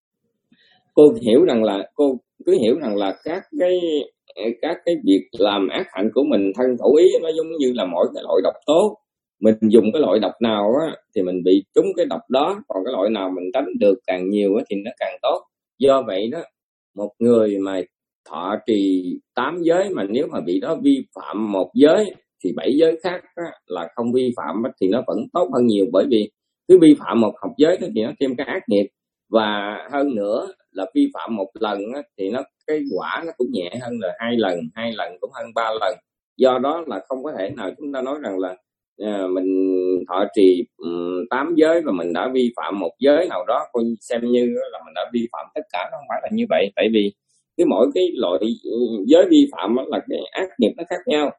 Cô hiểu rằng là cô cứ hiểu rằng là các cái các cái việc làm ác hạnh của mình thân khẩu ý nó giống như là mỗi cái loại độc tố, mình dùng cái loại độc nào á thì mình bị trúng cái độc đó, còn cái loại nào mình tránh được càng nhiều á thì nó càng tốt. Do vậy đó, một người mà thọ trì tám giới mà nếu mà bị đó vi phạm một giới thì bảy giới khác á, là không vi phạm á, thì nó vẫn tốt hơn nhiều. Bởi vì cứ vi phạm một học giới đó thì nó thêm cái ác nghiệp, và hơn nữa là vi phạm một lần á, thì nó cái quả nó cũng nhẹ hơn là hai lần, hai lần cũng hơn ba lần. Do đó là không có thể nào chúng ta nói rằng là à, mình thọ trì um, tám giới và mình đã vi phạm một giới nào đó coi xem như là mình đã vi phạm tất cả. Nó không phải là như vậy, tại vì cái mỗi cái loại giới vi phạm là cái ác nghiệp nó khác nhau.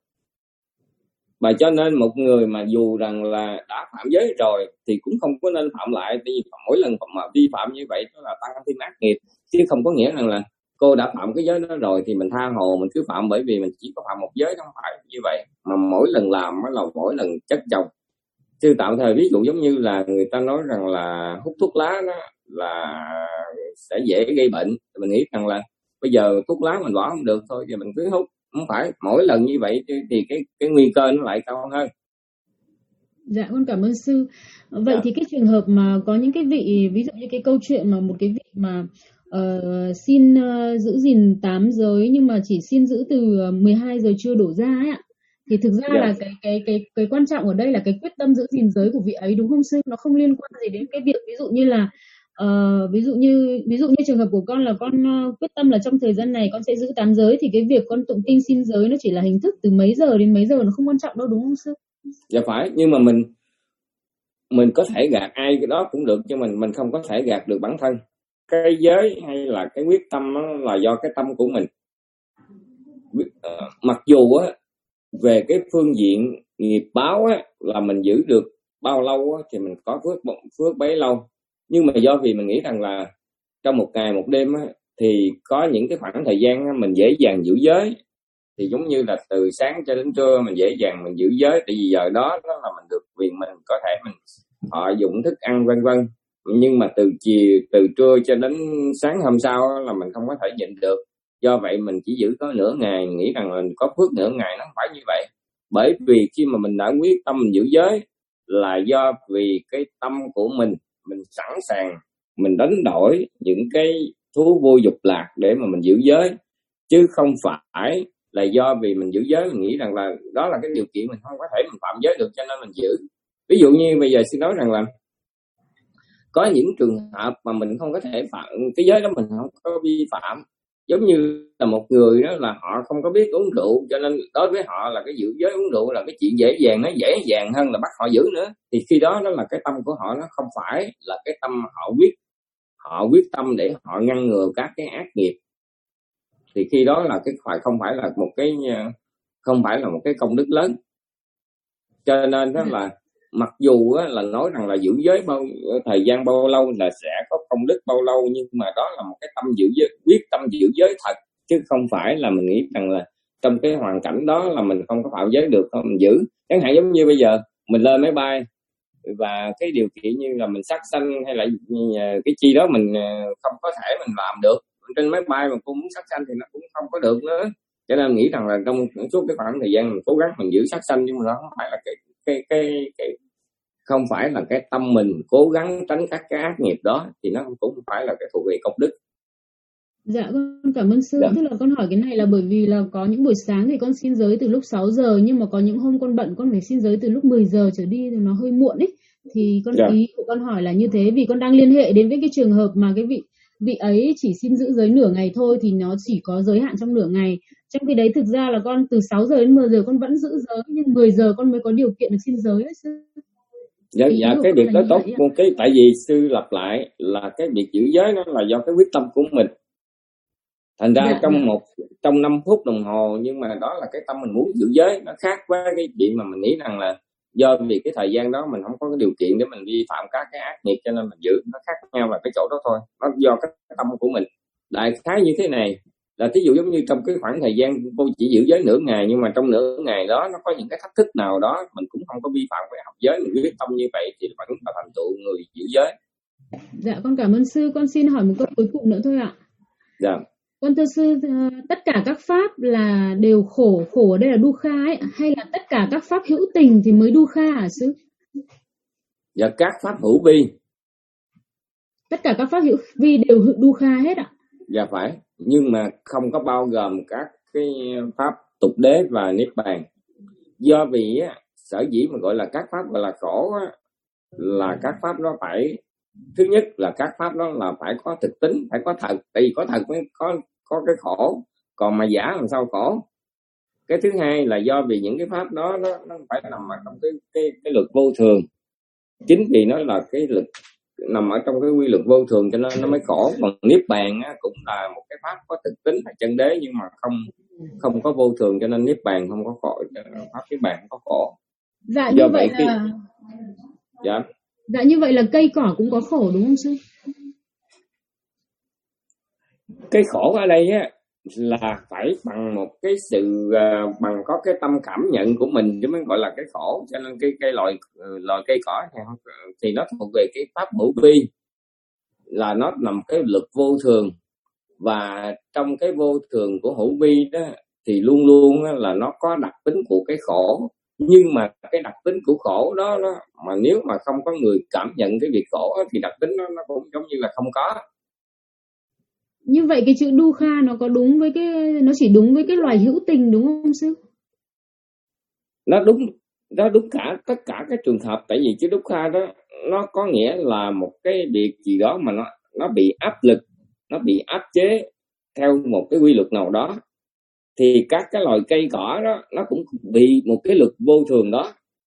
Và cho nên một người mà dù rằng là đã phạm giới rồi thì cũng không có nên phạm lại, tại vì mỗi lần mà vi phạm như vậy đó là tăng thêm ác nghiệp, chứ không có nghĩa rằng là cô đã phạm cái giới đó rồi thì mình tha hồ mình cứ phạm, bởi vì mình chỉ có phạm một giới, không phải như vậy. Mà mỗi lần làm là mỗi lần chất chồng. Chứ tạm thời ví dụ giống như là người ta nói rằng là hút thuốc lá đó là sẽ dễ gây bệnh, mình nghĩ rằng là bây giờ thuốc lá mình bỏ không được thôi thì mình cứ hút. Không phải mỗi lần như vậy thì cái cái nguy cơ nó lại cao hơn. Dạ con cảm ơn sư. Vậy Dạ. thì cái trường hợp mà có những cái vị, ví dụ như cái câu chuyện mà một cái vị mà uh, xin uh, giữ gìn tám giới nhưng mà chỉ xin giữ từ mười hai giờ trưa đổ ra ấy ạ, thì thực ra Dạ. là cái cái cái cái quan trọng ở đây là cái quyết tâm giữ gìn giới của vị ấy, đúng không sư? Nó không liên quan gì đến cái việc ví dụ như là Uh, ví dụ như ví dụ như trường hợp của con là con uh, quyết tâm là trong thời gian này con sẽ giữ tám giới, thì cái việc con tụng kinh xin giới nó chỉ là hình thức từ mấy giờ đến mấy giờ, nó không quan trọng đâu, đúng không sư? Dạ phải, nhưng mà mình mình có thể gạt ai cái đó cũng được, nhưng mình mình không có thể gạt được bản thân. Cái giới hay là cái quyết tâm đó là do cái tâm của mình. Uh, mặc dù á, về cái phương diện nghiệp báo á, là mình giữ được bao lâu á, thì mình có phước phước bấy lâu, nhưng mà do vì mình nghĩ rằng là trong một ngày một đêm á, thì có những cái khoảng thời gian á, mình dễ dàng giữ giới, thì giống như là từ sáng cho đến trưa mình dễ dàng mình giữ giới, tại vì giờ đó đó là mình được quyền mình có thể mình họ dụng thức ăn vân vân, nhưng mà từ chiều từ trưa cho đến sáng hôm sau là mình không có thể nhịn được. Do vậy mình chỉ giữ có nửa ngày, nghĩ rằng mình có phước nửa ngày, nó không phải như vậy. Bởi vì khi mà mình đã quyết tâm mình giữ giới là do vì cái tâm của mình mình sẵn sàng mình đánh đổi những cái thú vui dục lạc để mà mình giữ giới, chứ không phải là do vì mình giữ giới mình nghĩ rằng là đó là cái điều kiện mình không có thể mình phạm giới được cho nên mình giữ. Ví dụ như bây giờ xin nói rằng là có những trường hợp mà mình không có thể phạm cái giới đó, mình không có vi phạm. Giống như là một người đó là họ không có biết uống rượu, cho nên đối với họ là cái giữ giới uống rượu là cái chuyện dễ dàng, nó dễ dàng hơn là bắt họ giữ nữa. Thì khi đó đó là cái tâm của họ nó không phải là cái tâm họ quyết họ quyết tâm để họ ngăn ngừa các cái ác nghiệp. Thì khi đó là cái phải không phải là một cái không phải là một cái công đức lớn. Cho nên đó là mặc dù á, là nói rằng là giữ giới bao thời gian bao lâu là sẽ có công đức bao lâu, nhưng mà đó là một cái tâm giữ giới, quyết tâm giữ giới thật, chứ không phải là mình nghĩ rằng là trong cái hoàn cảnh đó là mình không có phạm giới được, không mình giữ. Chẳng hạn giống như bây giờ mình lên máy bay và cái điều kiện như là mình sát sanh hay là cái chi đó mình không có thể mình làm được trên máy bay, mà cũng muốn sát sanh thì nó cũng không có được nữa. Cho nên nghĩ rằng là trong suốt cái khoảng thời gian mình cố gắng mình giữ sát sanh, nhưng mà nó không phải là cái cái cái cái không phải là cái tâm mình cố gắng tránh các cái ác nghiệp đó, thì nó cũng không phải là cái thuộc về công đức. Dạ con cảm ơn sư. Dạ. Tức là con hỏi cái này là bởi vì là có những buổi sáng thì con xin giới từ lúc sáu giờ, nhưng mà có những hôm con bận con phải xin giới từ lúc mười giờ trở đi thì nó hơi muộn ấy. Thì con dạ. ý của con hỏi là như thế, vì con đang liên hệ đến với cái trường hợp mà cái vị vị ấy chỉ xin giữ giới nửa ngày thôi, thì nó chỉ có giới hạn trong nửa ngày. Trong khi đấy thực ra là con từ sáu giờ đến mười giờ con vẫn giữ giới, nhưng mười giờ con mới có điều kiện được xin giới ấy sư. Dạ, dạ cái việc đó tốt. Một cái tại vì sư lặp lại là cái việc giữ giới nó là do cái quyết tâm của mình. Thành ra dạ, trong dạ. một trong năm phút đồng hồ, nhưng mà đó là cái tâm mình muốn giữ giới, nó khác với cái chuyện mà mình nghĩ rằng là do vì cái thời gian đó mình không có cái điều kiện để mình vi phạm các cái ác nghiệp cho nên mình giữ. Nó khác nhau là cái chỗ đó thôi, nó do cái tâm của mình. Đại khái như thế này là thí dụ giống như trong cái khoảng thời gian cô chỉ giữ giới nửa ngày, nhưng mà trong nửa ngày đó nó có những cái thách thức nào đó mình cũng không có vi phạm về học giới, mình quyết tâm như vậy thì vẫn là thành tựu người giữ giới. Dạ con cảm ơn sư. Con xin hỏi một câu cuối cùng nữa thôi ạ. Dạ. Con thưa sư, tất cả các pháp là đều khổ, khổ ở đây là dukkha ấy, hay là tất cả các pháp hữu tình thì mới dukkha hả sư? Dạ các pháp hữu vi. Tất cả các pháp hữu vi đều dukkha hết ạ? Dạ phải, nhưng mà không có bao gồm các cái pháp tục đế và niết bàn. Do vì á, sở dĩ mà gọi là các pháp gọi là khổ á, là các pháp đó phải, thứ nhất là các pháp đó là phải có thực tính, phải có thật, tại vì có thật mới có có cái khổ, còn mà giả làm sao khổ. Cái thứ hai là do vì những cái pháp đó nó nó phải nằm ở trong cái cái cái luật vô thường, chính vì nó là cái luật nằm ở trong cái quy luật vô thường cho nên nó mới khổ. Còn niết bàn á, cũng là một cái pháp có thực tính là chân đế, nhưng mà không không có vô thường cho nên niết bàn không có khổ, pháp niết bàn không có khổ. Dạ như vậy là cái... dạ dạ như vậy là cây cỏ cũng có khổ đúng không sư? Cái khổ ở đây á là phải bằng một cái sự uh, bằng có cái tâm cảm nhận của mình chứ mới gọi là cái khổ. Cho nên cái cây loại loại cây cỏ này thì nó thuộc về cái pháp hữu vi, là nó nằm cái lực vô thường, và trong cái vô thường của hữu vi đó thì luôn luôn là nó có đặc tính của cái khổ. Nhưng mà cái đặc tính của khổ đó, đó mà nếu mà không có người cảm nhận cái việc khổ đó, thì đặc tính đó, nó cũng giống như là không có. Như vậy cái chữ dukkha nó có đúng với cái, nó chỉ đúng với cái loài hữu tình đúng không sư? Nó đúng, nó đúng cả tất cả các trường hợp. Tại vì chữ dukkha đó nó có nghĩa là một cái việc gì đó mà nó nó bị áp lực, nó bị áp chế theo một cái quy luật nào đó. Thì các cái loài cây cỏ đó nó cũng bị một cái luật vô thường đó.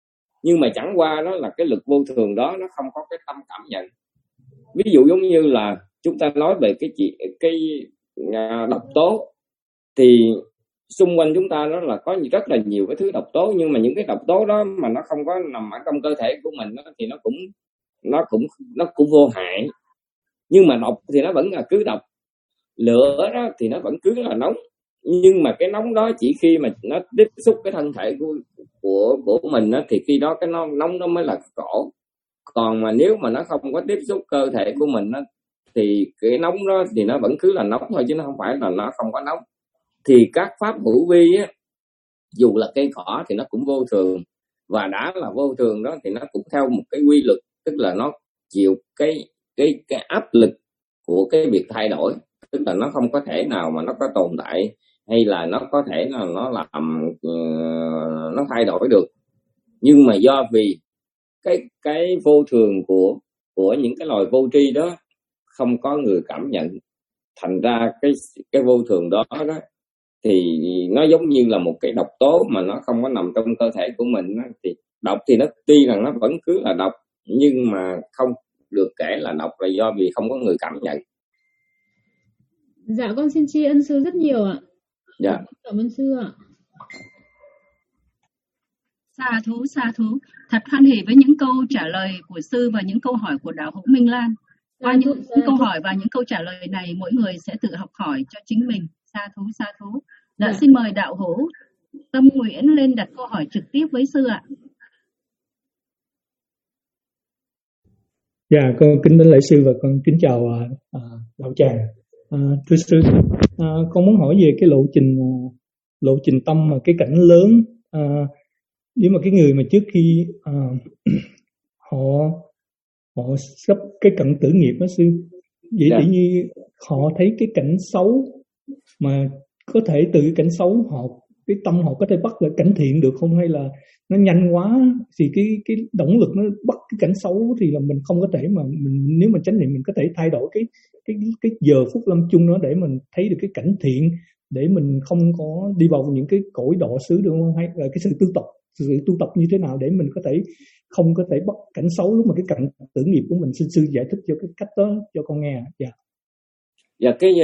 Nhưng mà chẳng qua đó là cái lực vô thường đó nó không có cái tâm cảm nhận. Ví dụ giống như là chúng ta nói về cái chị cái à, độc tố, thì xung quanh chúng ta đó là có rất là nhiều cái thứ độc tố, nhưng mà những cái độc tố đó mà nó không có nằm ở trong cơ thể của mình đó, thì nó cũng nó cũng nó cũng vô hại. Nhưng mà độc thì nó vẫn là cứ độc. Lửa đó thì nó vẫn cứ là nóng, nhưng mà cái nóng đó chỉ khi mà nó tiếp xúc cái thân thể của của của mình đó, thì khi đó cái nóng nóng nó mới là khổ. Còn mà nếu mà nó không có tiếp xúc cơ thể của mình đó, thì cái nóng đó thì nó vẫn cứ là nóng thôi, chứ nó không phải là nó không có nóng. Thì các pháp hữu vi á, dù là cây cỏ thì nó cũng vô thường, và đã là vô thường đó thì nó cũng theo một cái quy luật, tức là nó chịu cái cái cái áp lực của cái việc thay đổi, tức là nó không có thể nào mà nó có tồn tại hay là nó có thể là nó làm uh, nó thay đổi được. Nhưng mà do vì cái cái vô thường của của những cái loài vô tri đó không có người cảm nhận, thành ra cái cái vô thường đó đó thì nó giống như là một cái độc tố mà nó không có nằm trong cơ thể của mình đó. Thì độc thì nó tuy rằng nó vẫn cứ là độc, nhưng mà không được kể là độc là do vì không có người cảm nhận. Dạ con xin tri ân sư rất nhiều ạ. Dạ. Cảm ơn sư ạ. Sa thú, sa thú. Thật hoan hỉ với những câu trả lời của sư và những câu hỏi của đạo hữu Minh Lan. Qua những, những câu hỏi và những câu trả lời này, mỗi người sẽ tự học hỏi cho chính mình. Sa thú, sa thú. Dạ, dạ. Xin mời đạo hữu Tâm Nguyễn lên đặt câu hỏi trực tiếp với sư ạ. Dạ, con kính đến lễ sư và con kính chào uh, đạo tràng. Uh, thưa sư, uh, con muốn hỏi về cái lộ trình uh, lộ trình tâm mà cái cảnh lớn. Uh, nếu mà cái người mà trước khi uh, họ họ sắp cái cận tử nghiệp đó sư, vậy dạ. Tự như họ thấy cái cảnh xấu mà có thể từ cái cảnh xấu họ cái tâm họ có thể bắt lại cảnh thiện được không, hay là nó nhanh quá thì cái cái động lực nó bắt cái cảnh xấu thì là mình không có thể mà mình, nếu mà chánh niệm mình có thể thay đổi cái cái cái giờ phút lâm chung đó để mình thấy được cái cảnh thiện, để mình không có đi vào những cái cõi độ xứ được không, hay là cái sự tu tập sự tu tập như thế nào để mình có thể không có thể bắt cảnh xấu lúc mà cái cận tử nghiệp của mình. Xin sư giải thích cho cái cách đó cho con nghe. Dạ. Dạ cái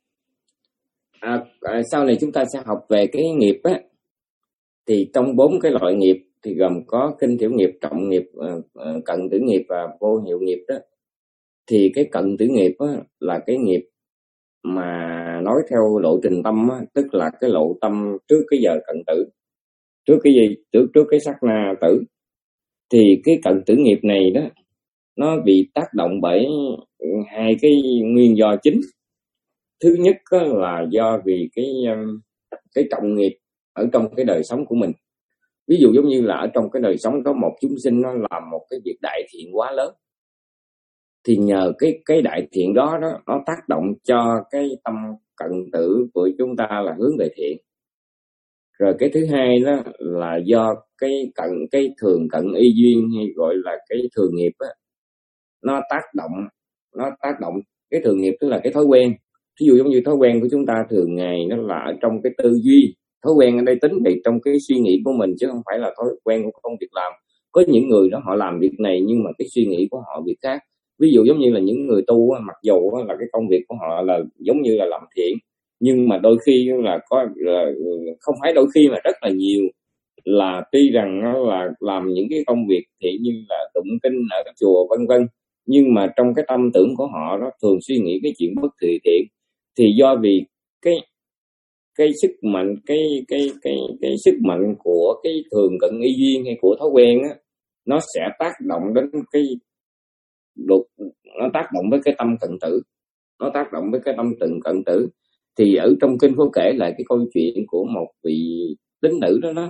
à, à, sau này chúng ta sẽ học về cái nghiệp á, thì trong bốn cái loại nghiệp thì gồm có kinh thiểu nghiệp, trọng nghiệp, uh, cận tử nghiệp và vô hiệu nghiệp đó. Thì cái cận tử nghiệp á, là cái nghiệp mà nói theo lộ trình tâm á, tức là cái lộ tâm trước cái giờ cận tử, trước cái gì trước trước cái sát na tử. Thì cái cận tử nghiệp này đó nó bị tác động bởi hai cái nguyên do chính. Thứ nhất là do vì cái cái trọng nghiệp ở trong cái đời sống của mình. Ví dụ giống như là ở trong cái đời sống có một chúng sinh nó làm một cái việc đại thiện quá lớn, thì nhờ cái cái đại thiện đó đó nó tác động cho cái tâm cận tử của chúng ta là hướng về thiện. Rồi cái thứ hai đó là do cái cận cái thường cận y duyên, hay gọi là cái thường nghiệp á, nó tác động nó tác động cái thường nghiệp tức là cái thói quen. Ví dụ giống như thói quen của chúng ta thường ngày nó là ở trong cái tư duy. Thói quen ở đây tính về trong cái suy nghĩ của mình chứ không phải là thói quen của công việc làm. Có những người đó họ làm việc này nhưng mà cái suy nghĩ của họ việc khác. Ví dụ giống như là những người tu mặc dù là cái công việc của họ là giống như là làm thiện, nhưng mà đôi khi là có là, không phải đôi khi mà rất là nhiều là tuy rằng nó là làm những cái công việc thiện như là tụng kinh ở chùa vân vân, nhưng mà trong cái tâm tưởng của họ đó thường suy nghĩ cái chuyện bất thị thiện. Thì do vì cái cái sức mạnh cái cái cái cái sức mạnh của cái thường cận y duyên hay của thói quen á, nó sẽ tác động đến cái đột nó tác động với cái tâm cận tử, nó tác động với cái tâm từng cận tử. Thì ở trong kinh Phổ kể lại cái câu chuyện của một vị tín nữ đó đó,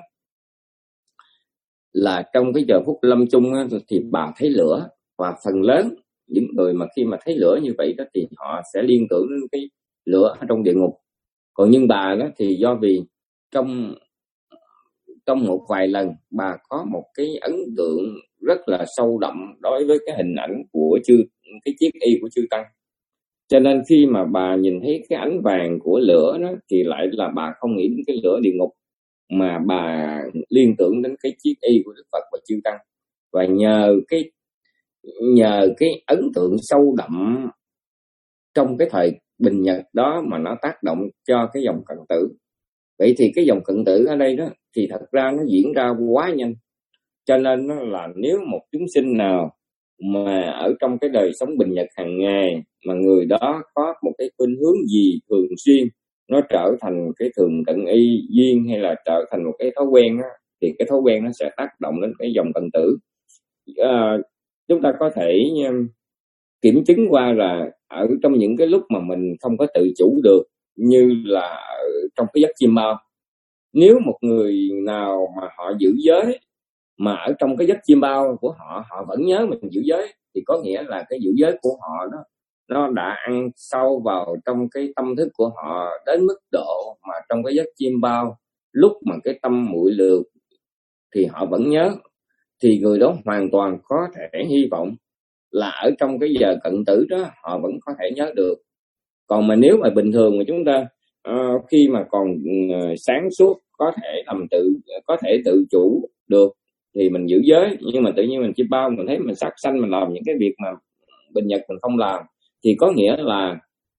là trong cái giờ phút lâm chung á, thì bà thấy lửa, và phần lớn những người mà khi mà thấy lửa như vậy đó thì họ sẽ liên tưởng đến cái lửa ở trong địa ngục. Còn nhưng bà đó thì do vì trong trong một vài lần bà có một cái ấn tượng rất là sâu đậm đối với cái hình ảnh của chư cái chiếc y của chư tăng, cho nên khi mà bà nhìn thấy cái ánh vàng của lửa đó thì lại là bà không nghĩ đến cái lửa địa ngục, mà bà liên tưởng đến cái chiếc y của Đức Phật và chư tăng, và nhờ cái nhờ cái ấn tượng sâu đậm trong cái thời Bình Nhật đó mà nó tác động cho cái dòng Cận Tử. Vậy thì cái dòng Cận Tử ở đây đó thì thật ra nó diễn ra quá nhanh, cho nên nó là nếu một chúng sinh nào mà ở trong cái đời sống bình nhật hàng ngày mà người đó có một cái khuynh hướng gì thường xuyên nó trở thành cái thường cận y duyên hay là trở thành một cái thói quen đó, thì cái thói quen nó sẽ tác động đến cái dòng Cận Tử. À, chúng ta có thể kiểm chứng qua là ở trong những cái lúc mà mình không có tự chủ được, như là trong cái giấc chim bao, nếu một người nào mà họ giữ giới mà ở trong cái giấc chim bao của họ họ vẫn nhớ mình giữ giới, thì có nghĩa là cái giữ giới của họ đó nó đã ăn sâu vào trong cái tâm thức của họ đến mức độ mà trong cái giấc chim bao, lúc mà cái tâm muội lược thì họ vẫn nhớ, thì người đó hoàn toàn có thể hy vọng là ở trong cái giờ Cận Tử đó họ vẫn có thể nhớ được. Còn mà nếu mà bình thường mà chúng ta uh, khi mà còn uh, sáng suốt có thể làm tự có thể tự chủ được thì mình giữ giới, nhưng mà tự nhiên mình chim bao mình thấy mình sát sanh, mình làm những cái việc mà bình nhật mình không làm, thì có nghĩa là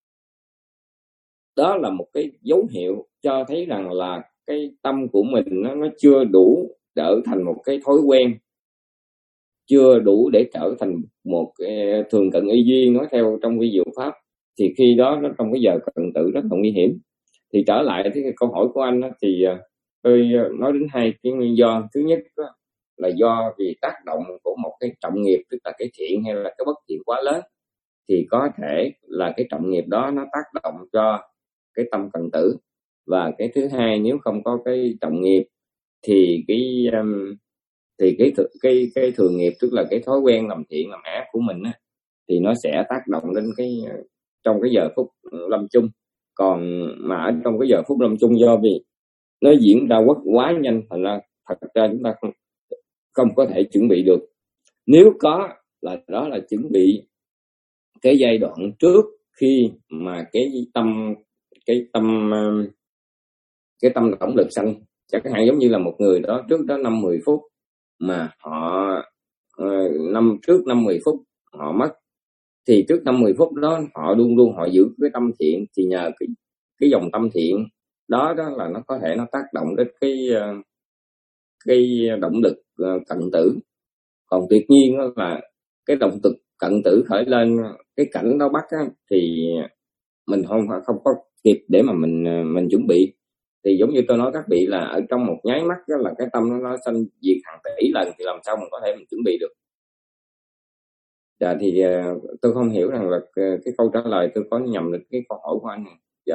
đó là một cái dấu hiệu cho thấy rằng là cái tâm của mình nó, nó chưa đủ trở thành một cái thói quen, chưa đủ để trở thành một cái thường cận y duyên nói theo trong vi diệu pháp, thì khi đó nó trong cái giờ Cận Tử rất là nguy hiểm. Thì trở lại cái câu hỏi của anh đó, thì tôi nói đến hai cái nguyên do. Thứ nhất đó, là do vì tác động của một cái trọng nghiệp, tức là cái thiện hay là cái bất thiện quá lớn, thì có thể là cái trọng nghiệp đó nó tác động cho cái tâm Cận Tử. Và cái thứ hai, nếu không có cái trọng nghiệp thì cái um, thì cái cái cái thường nghiệp, tức là cái thói quen làm thiện làm ác của mình á, thì nó sẽ tác động đến cái trong cái giờ phút lâm chung. Còn mà ở trong cái giờ phút lâm chung, do vì nó diễn ra quá quá nhanh, thành ra thật ra chúng ta không không có thể chuẩn bị được. Nếu có là đó là chuẩn bị cái giai đoạn trước khi mà cái tâm cái tâm cái tâm động lực sanh. Chẳng hạn giống như là một người đó trước đó năm mười phút mà họ năm trước năm mười phút họ mất, thì trước năm mười phút đó họ luôn luôn họ giữ cái tâm thiện, thì nhờ cái cái dòng tâm thiện đó đó là nó có thể nó tác động đến cái cái động lực Cận Tử. Còn tuyệt nhiên đó là cái động lực Cận Tử khởi lên, cái cảnh đó bắt á, thì mình không không có kịp để mà mình mình chuẩn bị. Thì giống như tôi nói các vị là ở trong một nháy mắt đó là cái tâm nó, nó sanh diệt hàng tỷ lần, thì làm sao mình có thể mình chuẩn bị được. Dạ thì uh, tôi không hiểu rằng là cái câu trả lời tôi có nhầm được cái câu hỏi của anh này. Dạ.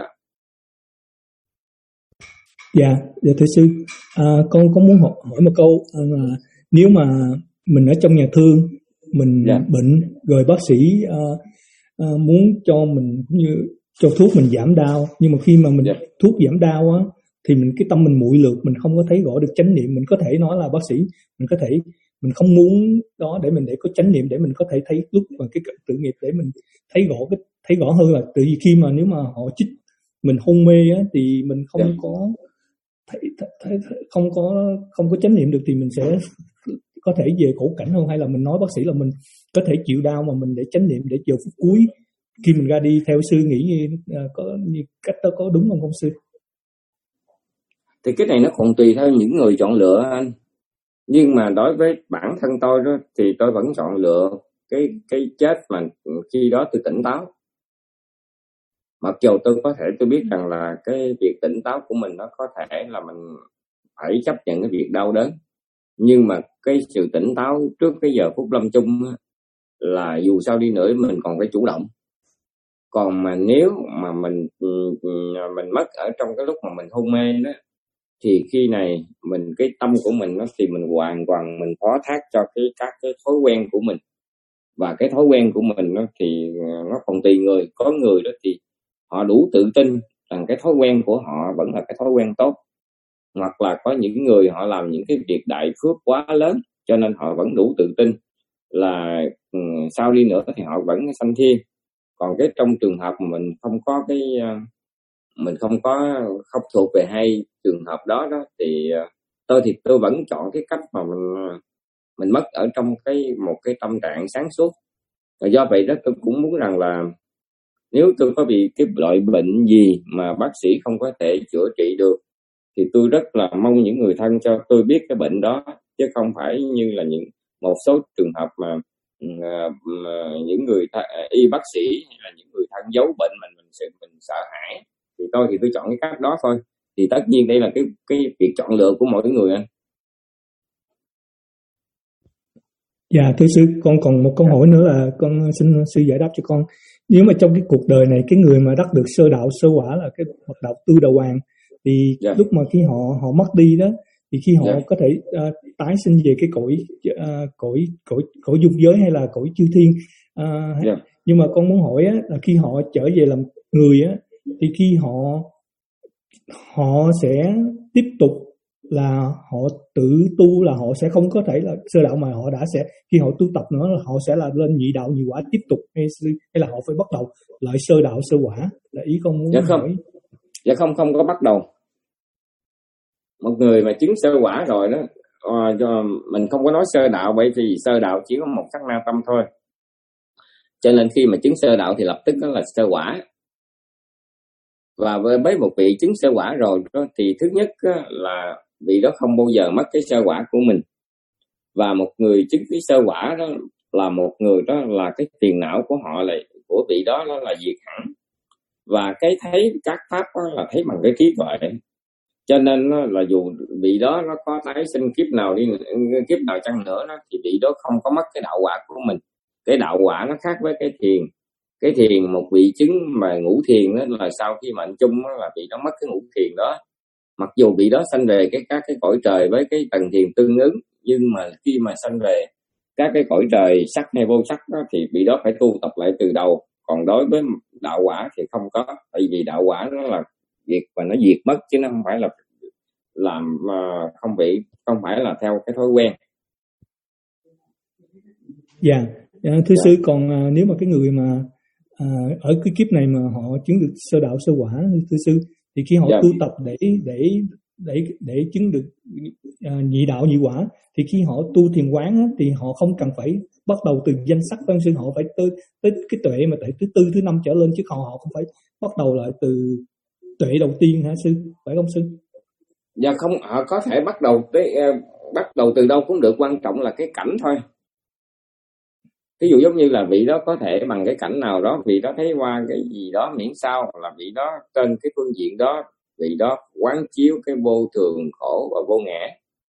Dạ, dạ thưa sư, à, con có muốn hỏi, hỏi một câu là uh, nếu mà mình ở trong nhà thương, mình dạ. bệnh rồi bác sĩ uh, uh, muốn cho mình cũng như cho thuốc mình giảm đau, nhưng mà khi mà mình yeah. thuốc giảm đau á thì mình cái tâm mình muội lược, mình không có thấy rõ được chánh niệm. Mình có thể nói là bác sĩ, mình có thể mình không muốn đó để mình để có chánh niệm, để mình có thể thấy lúc mà cái tự nghiệp để mình thấy rõ cái thấy rõ hơn. Là tự vì khi mà nếu mà họ chích mình hôn mê á thì mình không yeah. có thấy, thấy, không có không có chánh niệm được, thì mình sẽ có thể về khổ cảnh hơn. Hay là mình nói bác sĩ là mình có thể chịu đau mà mình để chánh niệm để giờ phút cuối khi mình ra đi, theo sư nghĩ như, có như cách đó có đúng không không sư? Thì cái này nó còn tùy theo những người chọn lựa anh. Nhưng mà đối với bản thân tôi đó thì tôi vẫn chọn lựa cái cái chết mà khi đó tôi tỉnh táo. Mặc dù tôi có thể tôi biết rằng là cái việc tỉnh táo của mình nó có thể là mình phải chấp nhận cái việc đau đớn, nhưng mà cái sự tỉnh táo trước cái giờ phút lâm chung là dù sao đi nữa mình còn phải chủ động. Còn mà nếu mà mình mình mất ở trong cái lúc mà mình hôn mê đó, thì khi này mình cái tâm của mình nó thì mình hoàn toàn mình phó thác cho cái các cái thói quen của mình. Và cái thói quen của mình nó thì nó còn tùy người. Có người đó thì họ đủ tự tin rằng cái thói quen của họ vẫn là cái thói quen tốt, hoặc là có những người họ làm những cái việc đại phước quá lớn cho nên họ vẫn đủ tự tin là um, sau đi nữa thì họ vẫn sanh thiên. Còn cái trong trường hợp mà mình không có cái mình không có không thuộc về hai trường hợp đó đó thì tôi thì tôi vẫn chọn cái cách mà mình mình mất ở trong cái một cái tâm trạng sáng suốt. Và do vậy đó tôi cũng muốn rằng là nếu tôi có bị cái loại bệnh gì mà bác sĩ không có thể chữa trị được thì tôi rất là mong những người thân cho tôi biết cái bệnh đó, chứ không phải như là những một số trường hợp mà, mà, mà những người th, y bác sĩ hay là những người thân giấu bệnh mình mình sẽ mình sợ hãi. Thì tôi thì tôi chọn cái cách đó thôi. Thì tất nhiên đây là cái cái việc chọn lựa của mỗi người anh. Dạ thưa sư, con còn một câu hỏi nữa là con xin sư giải đáp cho con. Nếu mà trong cái cuộc đời này cái người mà đắc được sơ đạo sơ quả là cái bậc đạo tư đạo hoàng thì yeah. lúc mà khi họ họ mất đi đó thì khi họ yeah. có thể uh, tái sinh về cái cõi uh, cõi cõi cõi dục giới hay là cõi chư thiên uh, yeah. nhưng mà con muốn hỏi á, là khi họ trở về làm người á thì khi họ họ sẽ tiếp tục là họ tự tu, là họ sẽ không có thể là sơ đạo mà họ đã sẽ khi họ tu tập nữa là họ sẽ là lên nhị đạo nhị quả tiếp tục, hay, hay là họ phải bắt đầu lại sơ đạo sơ quả, là ý con muốn dạ không. hỏi. Dạ không không có bắt đầu. Một người mà chứng sơ quả rồi đó, uh, mình không có nói sơ đạo bởi vì sơ đạo chỉ có một sắc na tâm thôi, cho nên khi mà chứng sơ đạo thì lập tức đó là sơ quả. Và với một vị chứng sơ quả rồi đó, thì thứ nhất là vị đó không bao giờ mất cái sơ quả của mình. Và một người chứng cái sơ quả đó là một người đó là cái phiền não của họ là của vị đó, đó là diệt hẳn. Và cái thấy các pháp đó là thấy bằng cái trí tuệ. Cho nên là dù vị đó nó có tái sinh kiếp nào đi kiếp nào chăng nữa đó, thì vị đó không có mất cái đạo quả của mình. Cái đạo quả nó khác với cái thiền. Cái thiền, một vị chứng mà ngũ thiền đó là sau khi mà anh chung đó, là vị đó mất cái ngũ thiền đó. Mặc dù vị đó sanh về cái các cái cõi trời với cái tầng thiền tương ứng, nhưng mà khi mà sanh về các cái cõi trời sắc hay vô sắc đó, thì vị đó phải tu tập lại từ đầu. Còn đối với đạo quả thì không có, tại vì đạo quả nó là diệt và nó diệt mất, chứ nó không phải là làm uh, không bị không phải là theo cái thói quen. Dạ, yeah. Thưa yeah. sư, còn uh, nếu mà cái người mà uh, ở cái kiếp này mà họ chứng được sơ đạo sơ quả, thưa sư, thì khi họ yeah. tu tập để để để để chứng được uh, nhị đạo nhị quả, thì khi họ tu thiền quán á, thì họ không cần phải bắt đầu từ danh sắc phân sư, họ phải tới tới cái tuệ mà tại thứ tư thứ năm trở lên, chứ họ họ không phải bắt đầu lại từ tuệ đầu tiên hả sư, phải không sư? Dạ không, họ có thể bắt đầu tới uh, bắt đầu từ đâu cũng được, quan trọng là cái cảnh thôi. Ví dụ giống như là vị đó có thể bằng cái cảnh nào đó, vị đó thấy qua cái gì đó, miễn sao là vị đó trên cái phương diện đó, vị đó quán chiếu cái vô thường khổ và vô ngã.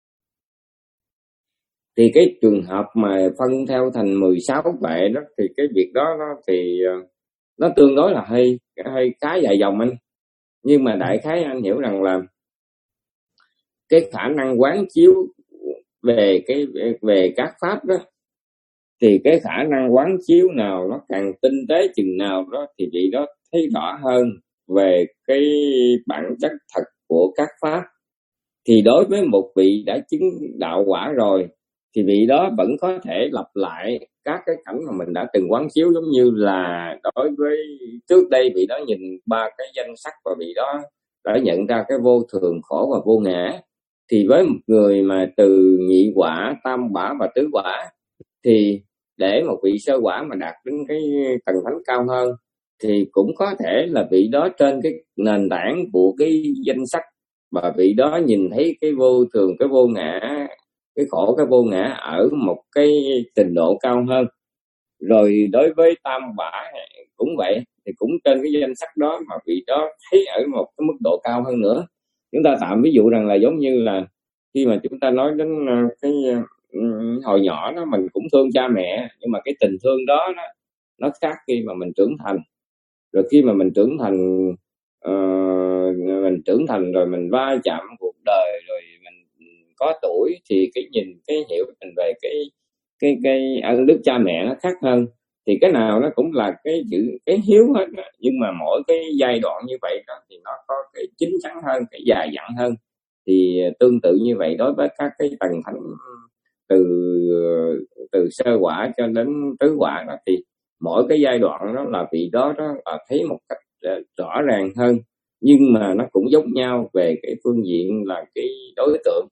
Thì cái trường hợp mà phân theo thành mười sáu tuệ đó, thì cái việc đó nó thì nó tương đối là hơi hơi khá dài dòng anh. Nhưng mà đại khái anh hiểu rằng là cái khả năng quán chiếu về cái về các pháp đó, thì cái khả năng quán chiếu nào nó càng tinh tế chừng nào đó thì vị đó thấy rõ hơn về cái bản chất thật của các pháp. Thì đối với một vị đã chứng đạo quả rồi thì vị đó vẫn có thể lặp lại các cái cảnh mà mình đã từng quán chiếu, giống như là đối với trước đây vị đó nhìn ba cái danh sắc và vị đó đã nhận ra cái vô thường khổ và vô ngã. Thì với một người mà từ nhị quả, tam quả và tứ quả, thì để một vị sơ quả mà đạt đến cái tầng thánh cao hơn thì cũng có thể là vị đó trên cái nền tảng của cái danh sắc và vị đó nhìn thấy cái vô thường, cái vô ngã, cái khổ, cái vô ngã ở một cái trình độ cao hơn. Rồi đối với tam quả cũng vậy, thì cũng trên cái danh sắc đó mà vị đó thấy ở một cái mức độ cao hơn nữa. Chúng ta tạm ví dụ rằng là giống như là khi mà chúng ta nói đến cái hồi nhỏ đó mình cũng thương cha mẹ, nhưng mà cái tình thương đó, đó nó khác khi mà mình trưởng thành. Rồi khi mà mình trưởng thành uh, mình trưởng thành rồi mình va chạm cuộc đời, rồi mình có tuổi, thì cái nhìn, cái hiểu mình về cái cái cái ân đức cha mẹ nó khác hơn. Thì cái nào nó cũng là cái chữ cái hiếu hết đó. Nhưng mà mỗi cái giai đoạn như vậy đó, thì nó có cái chín chắn hơn, cái dài dặn hơn. Thì tương tự như vậy đối với các cái tầng thánh từ từ sơ quả cho đến tứ quả đó, thì mỗi cái giai đoạn đó là vị đó đó là thấy một cách rõ ràng hơn nhưng mà nó cũng giống nhau về cái phương diện là cái đối tượng.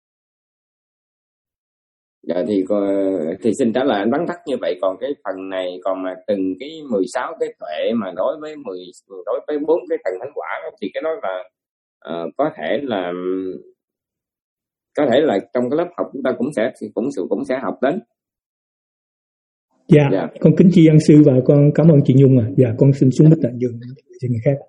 Dạ thì thì xin trả lời anh vắn tắt như vậy. Còn cái phần này, còn mà từng cái mười sáu cái tuệ mà đối với mười đối với bốn cái tầng thánh quả thì cái đó là uh, có thể là có thể là trong cái lớp học chúng ta cũng sẽ cũng sự cũng sẽ học đến. Dạ, dạ, con kính tri ân sư và con cảm ơn chị Nhung. À, dạ, con xin xuống đất tận giường cho người khác.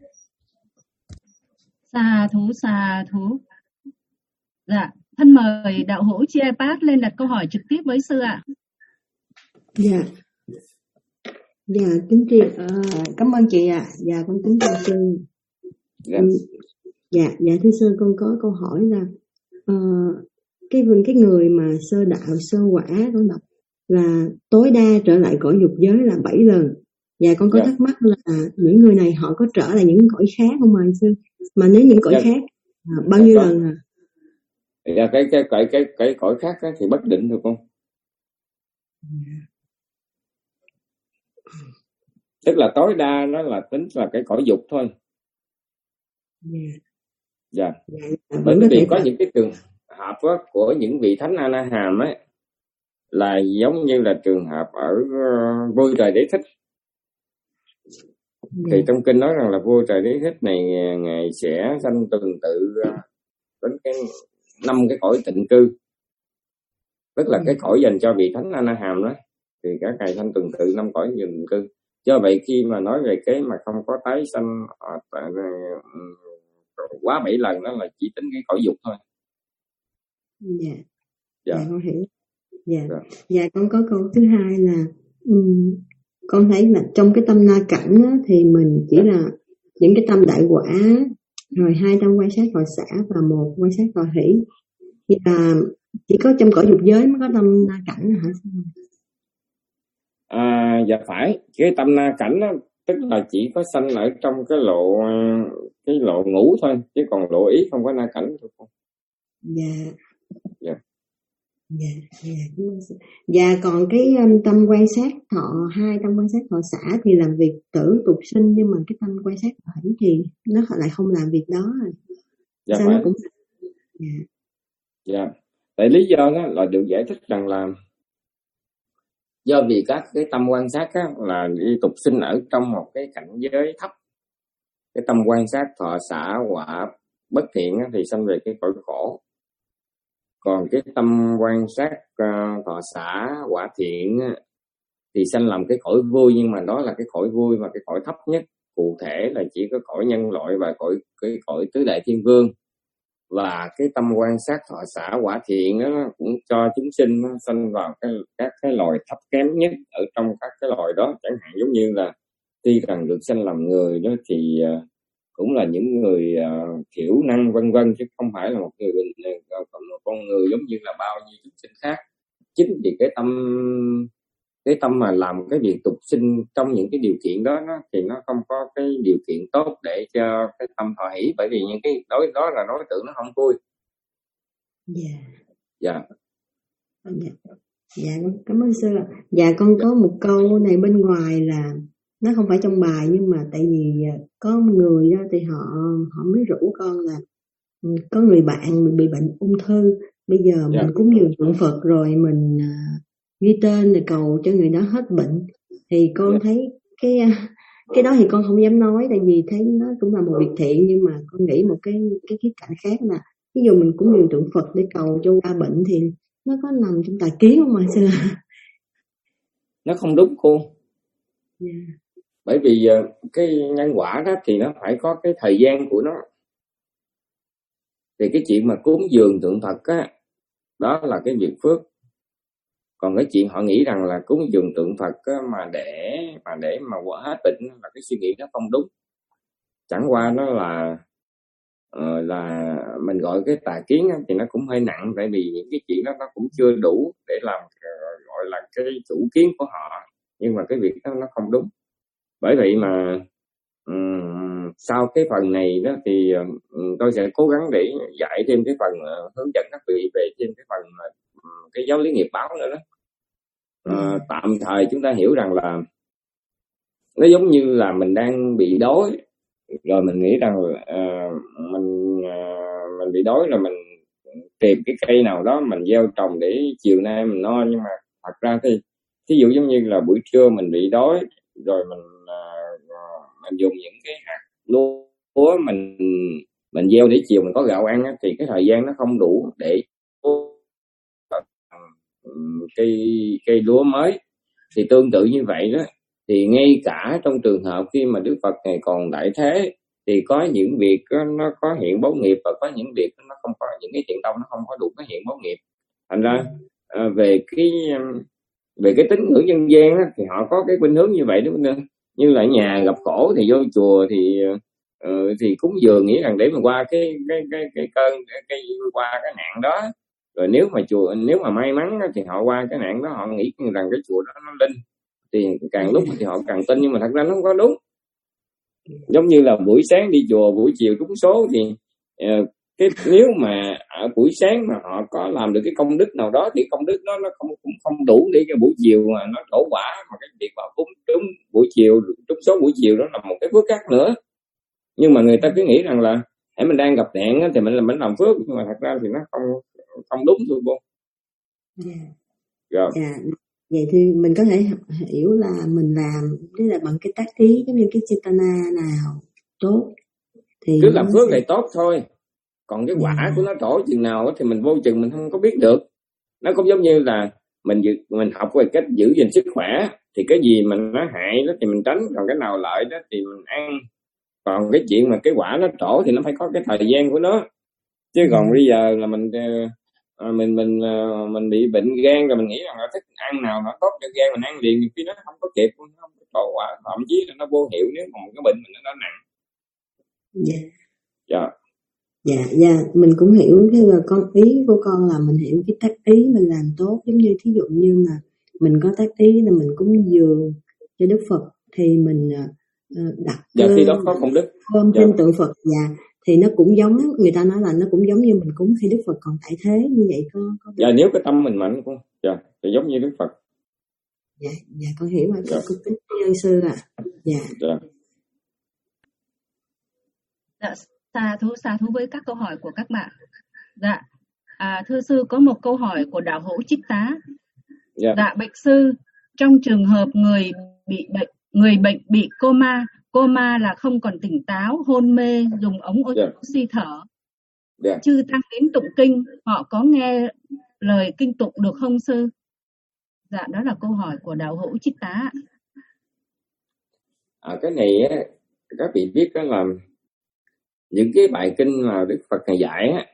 Sa thú, sa thú. Dạ, thân mời đạo hữu Chi iPad lên đặt câu hỏi trực tiếp với sư ạ. Dạ, dạ kính tri, uh, cảm ơn chị ạ. À. Dạ, con kính chào sư. Dạ, dạ, dạ thưa sư, con có câu hỏi là uh, cái cái người mà sơ đạo sơ quả con đọc là tối đa trở lại cõi dục giới là bảy lần. Dạ con có dạ. thắc mắc là những người này họ có trở lại những cõi khác không ạ sư? Mà nếu những cõi dạ. khác à, bao nhiêu dạ. lần à? Dạ, cái cái cái cái cái cõi khác á, thì bất định được không? Dạ. Tức là tối đa nó là tính là cái cõi dục thôi. Dạ. Dạ. dạ. Bởi vì có những cái trường hợp á, của những vị thánh A Na Hàm ấy là giống như là trường hợp ở uh, vua trời Đế Thích. Yeah. Thì trong kinh nói rằng là vua trời Đế Thích này ngài sẽ sanh tuần tự uh, đến cái năm cái cõi tịnh cư, tức là yeah. cái cõi dành cho vị thánh A Na Hàm đó, thì các ngài sanh tuần tự năm cõi tịnh cư. Do vậy khi mà nói về cái mà không có tái sanh uh, uh, quá bảy lần đó là chỉ tính cái cõi dục thôi. Dạ. Yeah. Dạ yeah. Con hiểu. Dạ, yeah. dạ con có câu thứ hai là um, con thấy là trong cái tâm na cảnh á, thì mình chỉ là những cái tâm đại quả, rồi hai tâm quan sát thọ xả và một quan sát thọ hỷ. Thì là chỉ có trong cõi dục giới mới có tâm na cảnh hả? À, dạ phải, cái tâm na cảnh đó, tức là chỉ có sanh ở trong cái lộ cái lộ ngũ thôi, chứ còn lộ ý không có na cảnh thôi. Dạ. Dạ. Dạ, dạ, dạ còn cái um, tâm quan sát thọ, hai tâm quan sát thọ xả thì làm việc tử tục sinh, nhưng mà cái tâm quan sát thọ hỷ thì nó lại không làm việc đó. Dạ sao phải. Nó cũng dạ. dạ tại lý do đó là được giải thích rằng là do vì các cái tâm quan sát á, là đi tục sinh ở trong một cái cảnh giới thấp, cái tâm quan sát thọ xả quả bất thiện á, thì sanh về cái cõi khổ. Còn cái tâm quan sát uh, thọ xả quả thiện uh, thì sanh làm cái cõi vui, nhưng mà đó là cái cõi vui mà cái cõi thấp nhất. Cụ thể là chỉ có cõi nhân loại và cõi cái cõi tứ đại thiên vương. Và cái tâm quan sát thọ xả quả thiện đó cũng cho chúng sinh nó sanh vào cái các cái loài thấp kém nhất ở trong các cái loài đó. Chẳng hạn giống như là khi cần được sanh làm người đó thì uh, cũng là những người uh, thiểu năng vân vân, chứ không phải là một người bình uh, một con người giống như là bao nhiêu chúng sinh khác. Chính vì cái tâm cái tâm mà làm cái việc tục sinh trong những cái điều kiện đó, nó thì nó không có cái điều kiện tốt để cho cái tâm thọ hỷ, bởi vì những cái đối đó là đối tượng nó không vui. Dạ. Dạ. Dạ. Dạ cảm ơn sư ạ. Dạ con có một câu này bên ngoài là nó không phải trong bài, nhưng mà tại vì có người đó thì họ họ mới rủ con là có người bạn mình bị bệnh ung thư, bây giờ yeah. mình cúng dường tượng Phật rồi mình uh, ghi tên để cầu cho người đó hết bệnh. Thì con yeah. thấy cái cái đó thì con không dám nói, tại vì thấy nó cũng là một việc thiện, nhưng mà con nghĩ một cái cái khía cạnh khác là ví dụ mình cúng dường tượng Phật để cầu cho qua bệnh thì nó có nằm trong tà kiến không ạ sư? Nó không đúng cô. Yeah. Bởi vì cái nhân quả đó thì nó phải có cái thời gian của nó. Thì cái chuyện mà cúng dường tượng Phật á, đó là cái việc phước. Còn cái chuyện họ nghĩ rằng là cúng dường tượng Phật á, mà để mà để mà quả hết bệnh là cái suy nghĩ nó không đúng. Chẳng qua nó là uh, là mình gọi cái tà kiến á, thì nó cũng hơi nặng, tại vì những cái chuyện đó nó cũng chưa đủ để làm uh, gọi là cái chủ kiến của họ. Nhưng mà cái việc đó nó không đúng. Bởi vậy mà um, sau cái phần này đó thì um, tôi sẽ cố gắng để dạy thêm cái phần uh, hướng dẫn các vị về thêm cái phần uh, cái giáo lý nghiệp báo nữa đó. Uh, tạm thời chúng ta hiểu rằng là nó giống như là mình đang bị đói, rồi mình nghĩ rằng uh, mình uh, mình bị đói rồi mình tìm cái cây nào đó mình gieo trồng để chiều nay mình no. Nhưng mà thật ra thì ví dụ giống như là buổi trưa mình bị đói rồi mình uh, mình dùng những cái hạt lúa mình mình gieo để chiều mình có gạo ăn á, thì cái thời gian nó không đủ để cây cây lúa mới. Thì tương tự như vậy đó, thì ngay cả trong trường hợp khi mà Đức Phật này còn đại thế thì có những việc đó, nó có hiện báo nghiệp, và có những việc nó không có, những cái thiện tông nó không có đủ cái hiện báo nghiệp. Thành ra à, về cái về cái tín ngưỡng dân gian á, thì họ có cái khuynh hướng như vậy, đúng không? Như là ở nhà gặp khổ thì vô chùa thì uh, thì cúng dường, nghĩ rằng để mà qua cái cái cái cái cơn cái, cái qua cái nạn đó. Rồi nếu mà chùa nếu mà may mắn thì họ qua cái nạn đó, họ nghĩ rằng cái chùa đó nó linh, thì càng lúc thì họ càng tin. Nhưng mà thật ra nó không có đúng. Giống như là buổi sáng đi chùa, buổi chiều trúng số, thì uh, cái nếu mà ở buổi sáng mà họ có làm được cái công đức nào đó thì công đức đó nó không cũng không đủ để cho buổi chiều mà nó đổ quả. Mà cái việc mà cúng trúng buổi chiều trúng số buổi chiều đó là một cái phước khác nữa. Nhưng mà người ta cứ nghĩ rằng là hãy mình đang gặp nạn thì mình là mình làm phước, nhưng mà thật ra thì nó không không đúng thôi cô. Yeah. Rồi. Yeah. Vậy thì mình có thể hiểu là mình làm tức là bằng cái tác ý, giống như cái chetana nào tốt thì cứ làm phước sẽ... thì tốt thôi. Còn cái quả yeah. của nó trổ chừng nào thì mình vô chừng mình không có biết được. Nó cũng giống như là mình mình học về cách giữ gìn sức khỏe, thì cái gì mình nó hại đó thì mình tránh, còn cái nào lợi đó thì mình ăn. Còn cái chuyện mà cái quả nó trổ thì nó phải có cái thời gian của nó. Chứ yeah. còn bây giờ là mình mình mình mình bị bệnh gan rồi mình nghĩ rằng là thích ăn nào nó tốt cho gan mình ăn liền, khi nó không có kịp, nó không có trổ quả, thậm chí là nó vô hiệu nếu mà cái bệnh mình nó nặng. Dạ. Yeah. Yeah. Dạ, dạ, mình cũng hiểu cái là con ý của con là mình hiểu cái tác ý mình làm tốt, giống như thí dụ như mà mình có tác ý là mình cúng dường cho Đức Phật thì mình uh, đặt dạ, khi đó có công đức ôm trên tượng Phật, dạ, thì nó cũng giống, người ta nói là nó cũng giống như mình cúng khi Đức Phật còn tại thế, như vậy có, có dạ, nếu cái tâm mình mạnh không, dạ, thì giống như Đức Phật. Dạ, dạ con hiểu rồi, dạ. Con kính ơn sư ạ. À. Dạ. Dạ. Dạ. Xa thú, xa thú với các câu hỏi của các bạn. Dạ, à, thưa sư, có một câu hỏi của đạo hữu Chích Tá. Dạ. Dạ, bạch sư, trong trường hợp người bị bệnh, người bệnh bị coma, coma là không còn tỉnh táo, hôn mê, dùng ống oxy yeah. thở, yeah. chư tăng đến tụng kinh, họ có nghe lời kinh tụng được không sư? Dạ, đó là câu hỏi của đạo hữu Chích Tá. À, cái này á, các vị biết đó là những cái bài kinh mà Đức Phật này dạy á,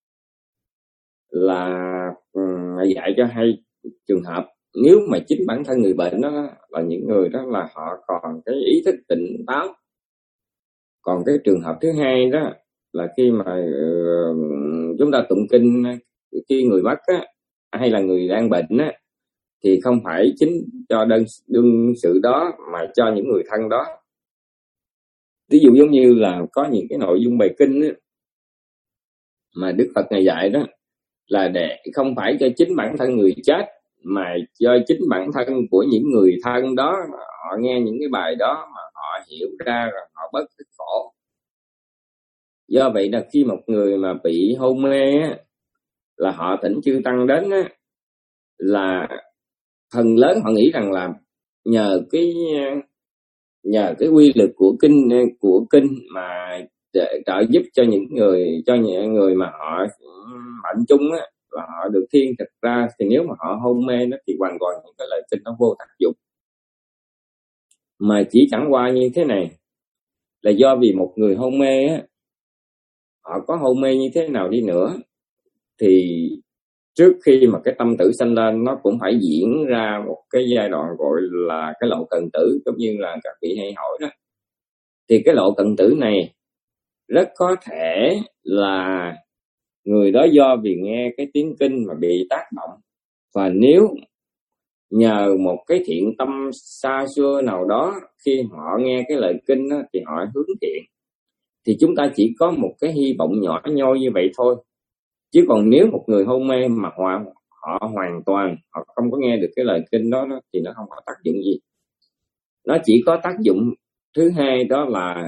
là um, dạy cho hai trường hợp. Nếu mà chính bản thân người bệnh đó là những người đó là họ còn cái ý thức tỉnh táo. Còn cái trường hợp thứ hai đó là khi mà uh, chúng ta tụng kinh khi người mất á, hay là người đang bệnh á, thì không phải chính cho đơn đương sự đó mà cho những người thân đó. Ví dụ giống như là có những cái nội dung bài kinh á, mà Đức Phật này dạy đó là để không phải cho chính bản thân người chết, mà cho chính bản thân của những người thân đó, họ nghe những cái bài đó mà họ hiểu ra rồi họ bớt cái khổ. Do vậy là khi một người mà bị hôn mê á, là họ thỉnh chư tăng đến á, là phần lớn họ nghĩ rằng là nhờ cái nhờ cái quy lực của kinh của kinh mà trợ giúp cho những người cho những người mà họ mạnh chung á, là họ được thiên. Thực ra thì nếu mà họ hôn mê nó thì hoàn toàn những cái lời kinh nó vô tác dụng, mà chỉ chẳng qua như thế này là do vì một người hôn mê á, họ có hôn mê như thế nào đi nữa thì trước khi mà cái tâm tử sanh lên nó cũng phải diễn ra một cái giai đoạn gọi là cái lộ cận tử, giống như là các vị hay hỏi đó. Thì cái lộ cận tử này rất có thể là người đó do vì nghe cái tiếng kinh mà bị tác động, và nếu nhờ một cái thiện tâm xa xưa nào đó khi họ nghe cái lời kinh đó, thì họ hướng thiện, thì chúng ta chỉ có một cái hy vọng nhỏ nhoi như vậy thôi. Chứ còn nếu một người hôn mê mà họ, họ hoàn toàn họ không có nghe được cái lời kinh đó, đó thì nó không có tác dụng gì. Nó chỉ có tác dụng thứ hai, đó là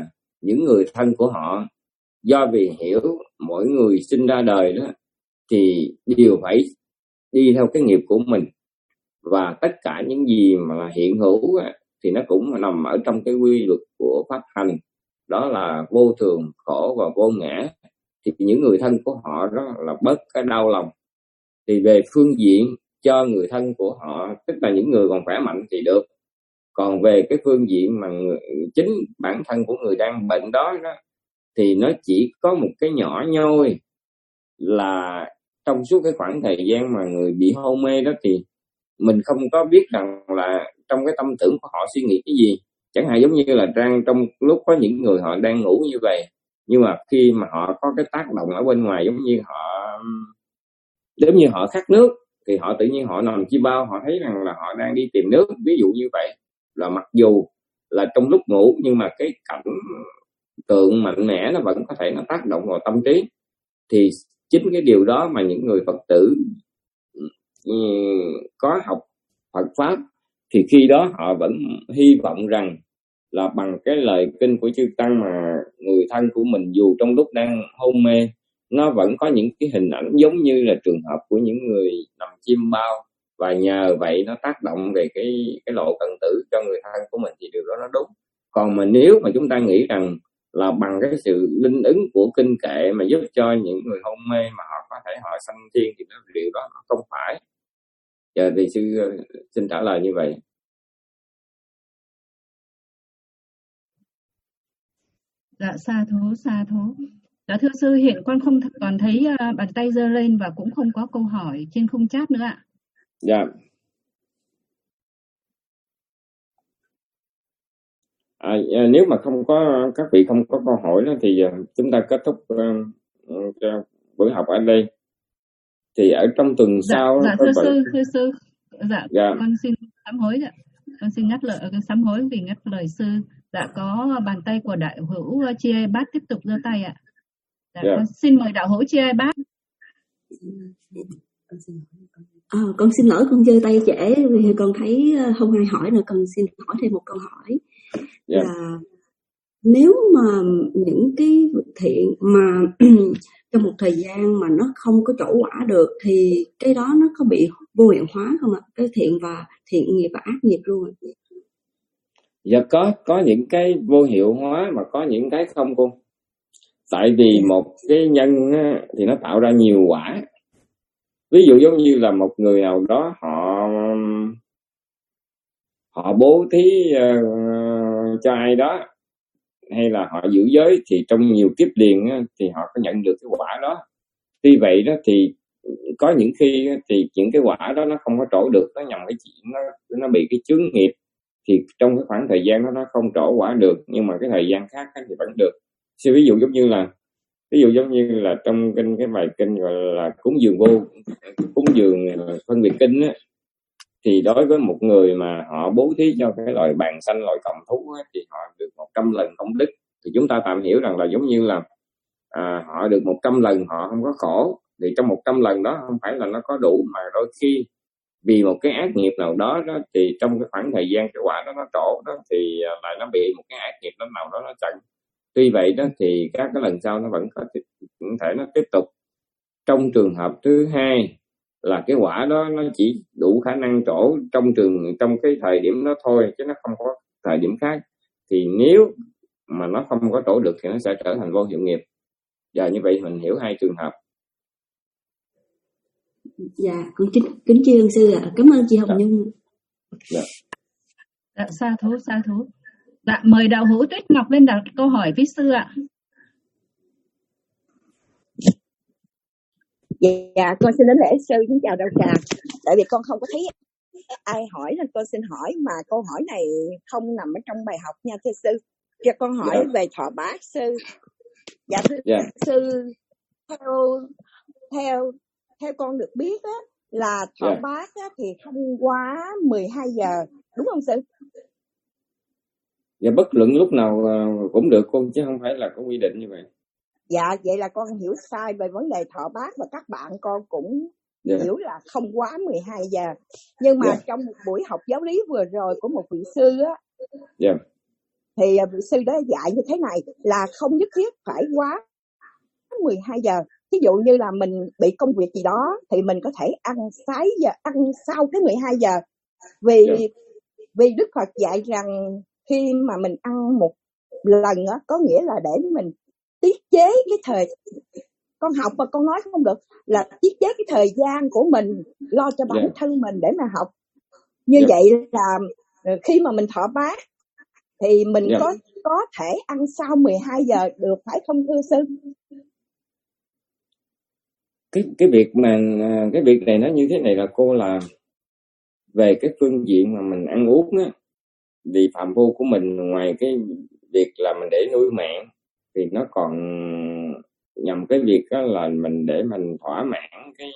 những người thân của họ, do vì hiểu mỗi người sinh ra đời đó thì đều phải đi theo cái nghiệp của mình, và tất cả những gì mà hiện hữu á, thì nó cũng nằm ở trong cái quy luật của pháp hành, đó là vô thường, khổ và vô ngã. Thì những người thân của họ đó là bớt cái đau lòng. Thì về phương diện cho người thân của họ, tức là những người còn khỏe mạnh thì được. Còn về cái phương diện mà người, chính bản thân của người đang bệnh đó, đó thì nó chỉ có một cái nhỏ nhoi là trong suốt cái khoảng thời gian mà người bị hôn mê đó thì mình không có biết rằng là trong cái tâm tưởng của họ suy nghĩ cái gì. Chẳng hạn giống như là Trang, trong lúc có những người họ đang ngủ như vậy, nhưng mà khi mà họ có cái tác động ở bên ngoài, giống như họ giống như họ khát nước, thì họ tự nhiên họ nằm chi bao, họ thấy rằng là họ đang đi tìm nước, ví dụ như vậy. Là mặc dù là trong lúc ngủ nhưng mà cái cảnh tượng mạnh mẽ nó vẫn có thể nó tác động vào tâm trí. Thì chính cái điều đó mà những người Phật tử có học Phật Pháp thì khi đó họ vẫn hy vọng rằng là bằng cái lời kinh của chư Tăng mà người thân của mình dù trong lúc đang hôn mê, nó vẫn có những cái hình ảnh giống như là trường hợp của những người nằm chim bao, và nhờ vậy nó tác động về cái cái lộ cận tử cho người thân của mình, thì điều đó nó đúng. Còn mà nếu mà chúng ta nghĩ rằng là bằng cái sự linh ứng của kinh kệ mà giúp cho những người hôn mê mà họ có thể họ sanh thiên, thì nó điều đó nó không phải. Giờ thì sư xin trả lời như vậy. Dạ sa thú sa thú. Dạ thưa sư, hiện con không còn thấy uh, bàn tay giơ lên và cũng không có câu hỏi trên khung chat nữa ạ. Dạ. À, nếu mà không có các vị không có câu hỏi đó thì chúng ta kết thúc uh, uh, buổi học ở đây. Thì ở trong tuần dạ, sau dạ thưa sư, thưa sư, dạ, dạ con xin sám hối ạ. Con xin ngắt lời, con sám hối vì ngắt lời sư. Dạ có bàn tay của đạo hữu Chi Ai Bát tiếp tục giơ tay ạ. Dạ, dạ. con xin mời đạo hữu Chi Ai Bát. À, con xin lỗi con giơ tay trễ vì con thấy không ai hỏi nữa, con xin hỏi thêm một câu hỏi. dạ. Là nếu mà những cái thiện mà trong một thời gian mà nó không có trổ quả được thì cái đó nó có bị vô hiệu hóa không ạ? Cái thiện và thiện nghiệp và ác nghiệp luôn ạ? Dạ có, có những cái vô hiệu hóa mà có những cái không cô. Tại vì một cái nhân á, thì nó tạo ra nhiều quả. Ví dụ giống như là một người nào đó họ họ bố thí uh, cho ai đó, hay là họ giữ giới, thì trong nhiều kiếp liền á, thì họ có nhận được cái quả đó. Tuy vậy đó thì có những khi thì những cái quả đó nó không có trổ được, nó nhằm cái chuyện nó nó bị cái chướng nghiệp, thì trong cái khoảng thời gian đó nó không trổ quả được, nhưng mà cái thời gian khác thì vẫn được. Thì ví dụ giống như là ví dụ giống như là trong kinh cái bài kinh gọi là cúng dường vô cúng dường phân biệt kinh á, thì đối với một người mà họ bố thí cho cái loài bàng xanh, loài cầm thú á, thì họ được một trăm lần công đức. Thì chúng ta tạm hiểu rằng là giống như là à, họ được một trăm lần họ không có khổ, thì trong một trăm lần đó không phải là nó có đủ, mà đôi khi vì một cái ác nghiệp nào đó, đó thì trong cái khoảng thời gian cái quả đó nó trổ đó, thì lại nó bị một cái ác nghiệp đó nào đó nó chặn. Tuy vậy đó thì các cái lần sau nó vẫn có thể nó tiếp tục. Trong trường hợp thứ hai là cái quả đó nó chỉ đủ khả năng trổ trong trường trong cái thời điểm đó thôi, chứ nó không có thời điểm khác. Thì nếu mà nó không có trổ được thì nó sẽ trở thành vô hiệu nghiệp. Giờ như vậy mình hiểu hai trường hợp. Dạ, con kính kính tri ân sư ạ. À. Cảm ơn chị Hồng Nhung. Dạ. Dạ sa thú sa thú. Dạ mời đạo hữu Tuyết Ngọc lên đặt câu hỏi với sư ạ. Dạ, con xin đến lễ sư, kính chào đạo tràng. Tại vì con không có thấy ai hỏi nên con xin hỏi, mà câu hỏi này không nằm ở trong bài học nha thưa sư. Cho con hỏi dạ. về thọ bát sư. Dạ thưa dạ. sư, theo theo theo con được biết á, là thọ dạ. bát á, thì không quá mười hai giờ, đúng không sư? Dạ, bất luận lúc nào cũng được con, chứ không phải là có quy định như vậy. Dạ, vậy là con hiểu sai về vấn đề thọ bát, và các bạn con cũng yeah. hiểu là không quá mười hai giờ. Nhưng mà yeah. trong một buổi học giáo lý vừa rồi của một vị sư á, yeah. thì vị sư đã dạy như thế này là không nhất thiết phải quá mười hai giờ. Ví dụ như là mình bị công việc gì đó thì mình có thể ăn sáu giờ, ăn sau cái mười hai giờ. Vì Dạ. vì Đức Phật dạy rằng khi mà mình ăn một lần á, có nghĩa là để mình tiết chế cái thời, con học mà con nói không được, là tiết chế cái thời gian của mình lo cho bản Dạ. thân mình để mà học. Như Dạ. vậy là khi mà mình thọ bát thì mình Dạ. có có thể ăn sau mười hai giờ được, phải không thưa sư? Cái cái việc mà cái việc này nó như thế này là cô làm về cái phương diện mà mình ăn uống á, vì phạm phu của mình ngoài cái việc là mình để nuôi mạng thì nó còn nhằm cái việc đó là mình để mình thỏa mãn cái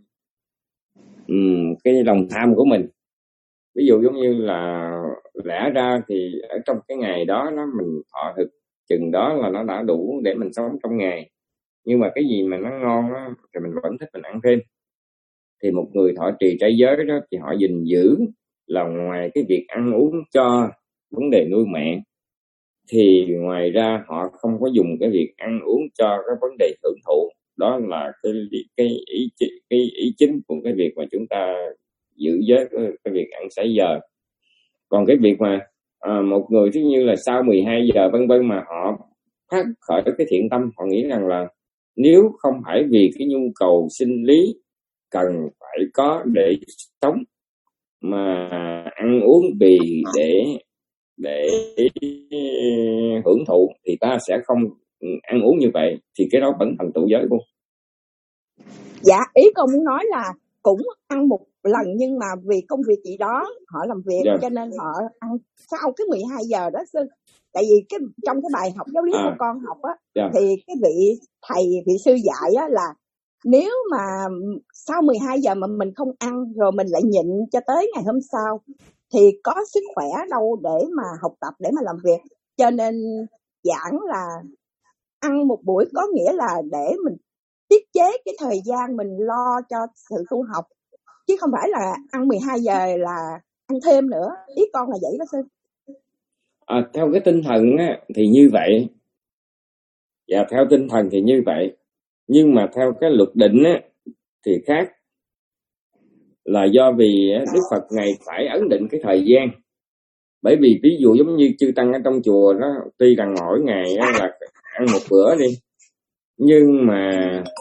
um, cái lòng tham của mình. Ví dụ giống như là lẽ ra thì ở trong cái ngày đó nó mình thọ thực chừng đó là nó đã đủ để mình sống trong ngày, nhưng mà cái gì mà nó ngon đó, thì mình vẫn thích mình ăn thêm. Thì một người thọ trì trai giới đó thì họ gìn giữ là ngoài cái việc ăn uống cho vấn đề nuôi mạng, thì ngoài ra họ không có dùng cái việc ăn uống cho cái vấn đề hưởng thụ. Đó là cái cái ý cái ý chính của cái việc mà chúng ta giữ giới, cái, cái việc ăn sáu giờ. Còn cái việc mà à, một người thứ như là sau mười hai giờ vân vân mà họ phát khởi cái thiện tâm, họ nghĩ rằng là nếu không phải vì cái nhu cầu sinh lý cần phải có để sống, mà ăn uống vì để để hưởng thụ thì ta sẽ không ăn uống như vậy, thì cái đó vẫn thành tụ giới luôn. Dạ, ý con muốn nói là cũng ăn một lần nhưng mà vì công việc gì đó họ làm việc, Dạ. cho nên họ ăn sau cái mười hai giờ đó sư. Tại vì cái trong cái bài học giáo lý À. của con học á, Dạ. thì cái vị thầy, vị sư dạy á là nếu mà sau mười hai giờ mà mình không ăn rồi mình lại nhịn cho tới ngày hôm sau thì có sức khỏe đâu để mà học tập, để mà làm việc. Cho nên giảng là ăn một buổi có nghĩa là để mình tiết chế cái thời gian mình lo cho sự tu học, chứ không phải là ăn mười hai giờ là ăn thêm nữa. Ý con là vậy đó sư. À, theo cái tinh thần á, thì như vậy. Dạ, theo tinh thần thì như vậy. Nhưng mà theo cái luật định á, thì khác. Là do vì Đức Phật Ngài phải ấn định cái thời gian. Bởi vì ví dụ giống như chư tăng ở trong chùa đó, tuy rằng mỗi ngày á, là ăn một bữa đi, nhưng mà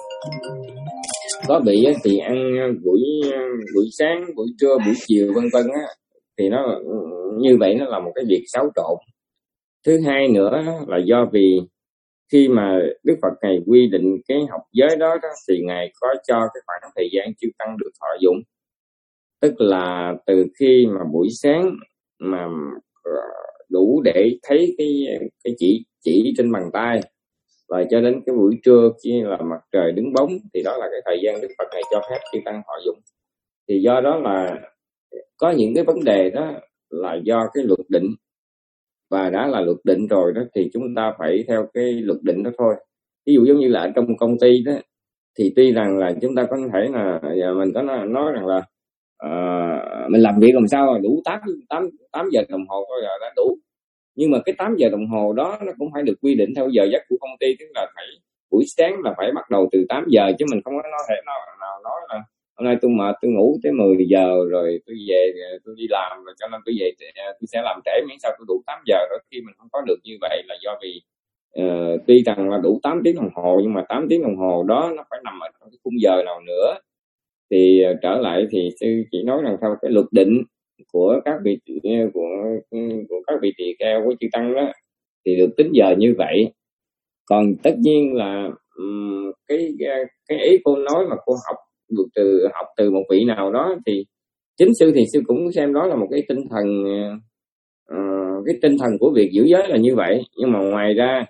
có vị á, thì ăn buổi buổi sáng, buổi trưa, buổi chiều vân vân á, thì nó như vậy nó là một cái việc xáo trộn. Thứ hai nữa là do vì khi mà Đức Phật Ngài quy định cái học giới đó, đó thì Ngài có cho cái khoảng thời gian chư tăng được thọ dụng, tức là từ khi mà buổi sáng mà đủ để thấy cái cái chỉ chỉ trên bàn tay, và cho đến cái buổi trưa khi là mặt trời đứng bóng, thì đó là cái thời gian Đức Phật này cho phép chư tăng thọ dụng. Thì do đó là có những cái vấn đề đó là do cái luật định, và đã là luật định rồi đó thì chúng ta phải theo cái luật định đó thôi. Ví dụ giống như là ở trong công ty đó, thì tuy rằng là chúng ta có thể là mình có nói, nói rằng là uh, mình làm việc làm sao là đủ tám giờ đồng hồ thôi là đã đủ. Nhưng mà cái tám giờ đồng hồ đó nó cũng phải được quy định theo giờ giấc của công ty, tức là phải buổi sáng là phải bắt đầu từ tám giờ, chứ mình không có nói thể nào, nào nói là hôm nay tôi mệt tôi ngủ tới mười giờ rồi tôi về tôi đi làm, rồi cho nên tôi về tôi sẽ làm trễ miễn sao tôi đủ tám giờ. Rồi khi mình không có được như vậy là do vì uh, tuy rằng là đủ tám tiếng đồng hồ, nhưng mà tám tiếng đồng hồ đó nó phải nằm ở trong cái khung giờ nào nữa. Thì uh, trở lại thì sư chỉ nói rằng theo cái luật định của các vị của của các vị tỳ kheo của chư tăng đó thì được tính giờ như vậy. Còn tất nhiên là um, cái cái ý cô nói mà cô học được từ học từ một vị nào đó, thì chính sư thì sư cũng xem đó là một cái tinh thần uh, cái tinh thần của việc giữ giới là như vậy. Nhưng mà ngoài ra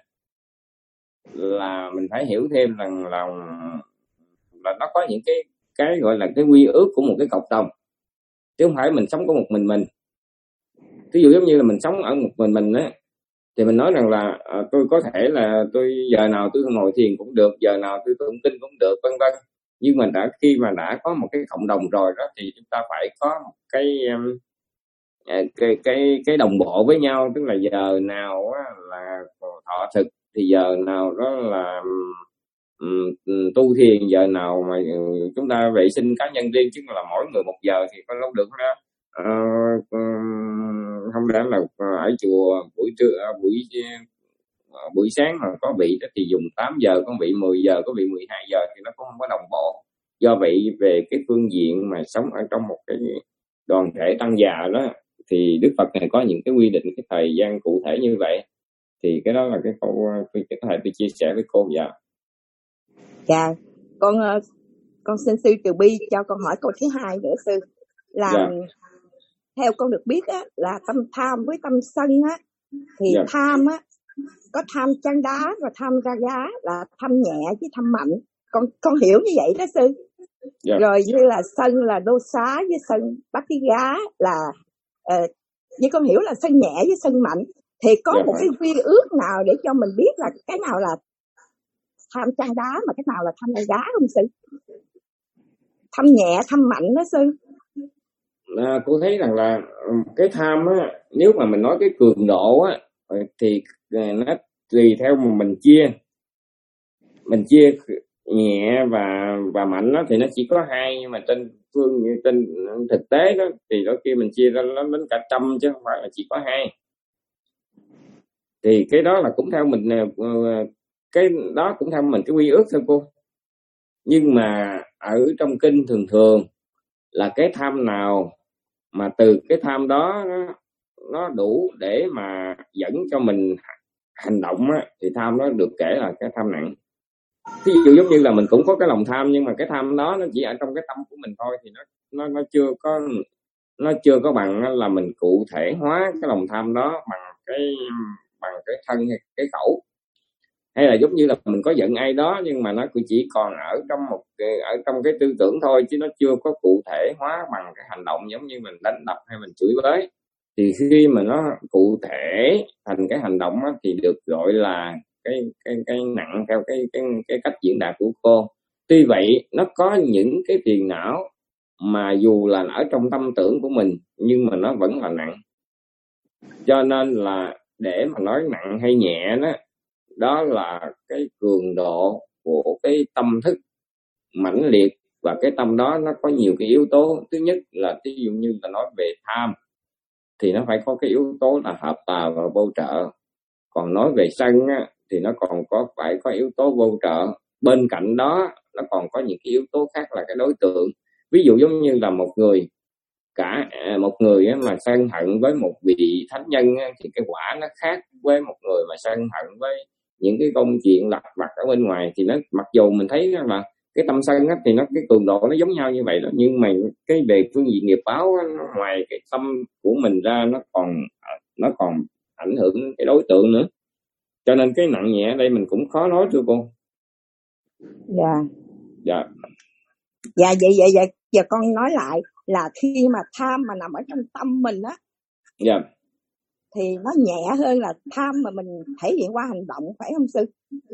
là mình phải hiểu thêm rằng là là nó có những cái cái gọi là cái quy ước của một cái cộng đồng, chứ không phải mình sống có một mình mình. Ví dụ giống như là mình sống ở một mình mình á, thì mình nói rằng là à, tôi có thể là tôi giờ nào tôi ngồi thiền cũng được, giờ nào tôi tụng kinh cũng được, vân vân. Nhưng mà đã khi mà đã có một cái cộng đồng rồi đó, thì chúng ta phải có một cái um, cái cái cái đồng bộ với nhau, tức là giờ nào á, là thọ thực thì giờ nào đó là um, tu thiền, giờ nào mà chúng ta vệ sinh cá nhân riêng, chứ là mỗi người một giờ thì có lâu được đó. Uh, um, không lẽ là ở chùa buổi trưa buổi buổi sáng mà có vị thì dùng tám giờ, có vị mười giờ, có vị mười hai giờ thì nó cũng không có đồng bộ. Do vậy về cái phương diện mà sống ở trong một cái đoàn thể tăng già đó thì Đức Phật này có những cái quy định cái thời gian cụ thể như vậy. Thì cái đó là cái câu tôi có thể tôi chia sẻ với cô. Dạ. Dạ, con con xin sư từ bi cho con hỏi câu thứ hai nữa sư. Là dạ. Theo con được biết á, là tâm tham với tâm sân á, thì dạ. tham á có tham chăn đá và tham ra giá, là tham nhẹ với tham mạnh. Con con hiểu như vậy đó sư. Dạ. Rồi như là sân là đô xá với sân bắt cái gá là uh, như con hiểu là sân nhẹ với sân mạnh. Thì có dạ. một cái quy ước nào để cho mình biết là cái nào là tham chăn đá mà cái nào là tham ra giá không sư? Tham nhẹ, tham mạnh đó sư. À, cô thấy rằng là cái tham á, nếu mà mình nói cái cường độ á, thì nó tùy theo mà mình chia mình chia nhẹ và và mạnh đó, thì nó chỉ có hai, nhưng mà trên phương trên thực tế đó thì đôi khi mình chia ra nó đến cả trăm chứ không phải là chỉ có hai. Thì cái đó là cũng theo mình, cái đó cũng theo mình cái quy ước thôi cô. Nhưng mà ở trong kinh thường thường là cái tham nào mà từ cái tham đó nó, nó đủ để mà dẫn cho mình hành động á, thì tham đó được kể là cái tham nặng. Ví dụ giống như là mình cũng có cái lòng tham, nhưng mà cái tham đó nó chỉ ở trong cái tâm của mình thôi, thì nó nó nó chưa có nó chưa có bằng là mình cụ thể hóa cái lòng tham đó bằng cái bằng cái thân hay cái khẩu. Hay là giống như là mình có giận ai đó, nhưng mà nó chỉ còn ở trong một ở trong cái tư tưởng thôi, chứ nó chưa có cụ thể hóa bằng cái hành động, giống như mình đánh đập hay mình chửi bới. Thì khi mà nó cụ thể thành cái hành động á, thì được gọi là cái cái cái nặng theo cái cái cái cách diễn đạt của cô. Tuy vậy nó có những cái phiền não mà dù là ở trong tâm tưởng của mình nhưng mà nó vẫn là nặng. Cho nên là để mà nói nặng hay nhẹ đó, đó là cái cường độ của cái tâm thức mãnh liệt, và cái tâm đó nó có nhiều cái yếu tố. Thứ nhất là ví dụ như là nói về tham thì nó phải có cái yếu tố là hợp tà và vô trợ. Còn nói về sân á, thì nó còn có phải có yếu tố vô trợ. Bên cạnh đó nó còn có những cái yếu tố khác là cái đối tượng. Ví dụ giống như là một người cả một người á, mà sân hận với một vị thánh nhân á, thì cái quả nó khác với một người mà sân hận với những cái công chuyện lặt vặt ở bên ngoài. Thì nó mặc dù mình thấy là cái tâm sân á, thì nó cái cường độ nó giống nhau như vậy đó, nhưng mà cái về phương diện nghiệp báo á, nó ngoài cái tâm của mình ra nó còn nó còn ảnh hưởng đến cái đối tượng nữa. Cho nên cái nặng nhẹ ở đây mình cũng khó nói thưa cô. Dạ. Dạ. Dạ vậy vậy vậy giờ con nói lại là khi mà tham mà nằm ở trong tâm mình á, dạ, thì nó nhẹ hơn là tham mà mình thể hiện qua hành động, phải không sư?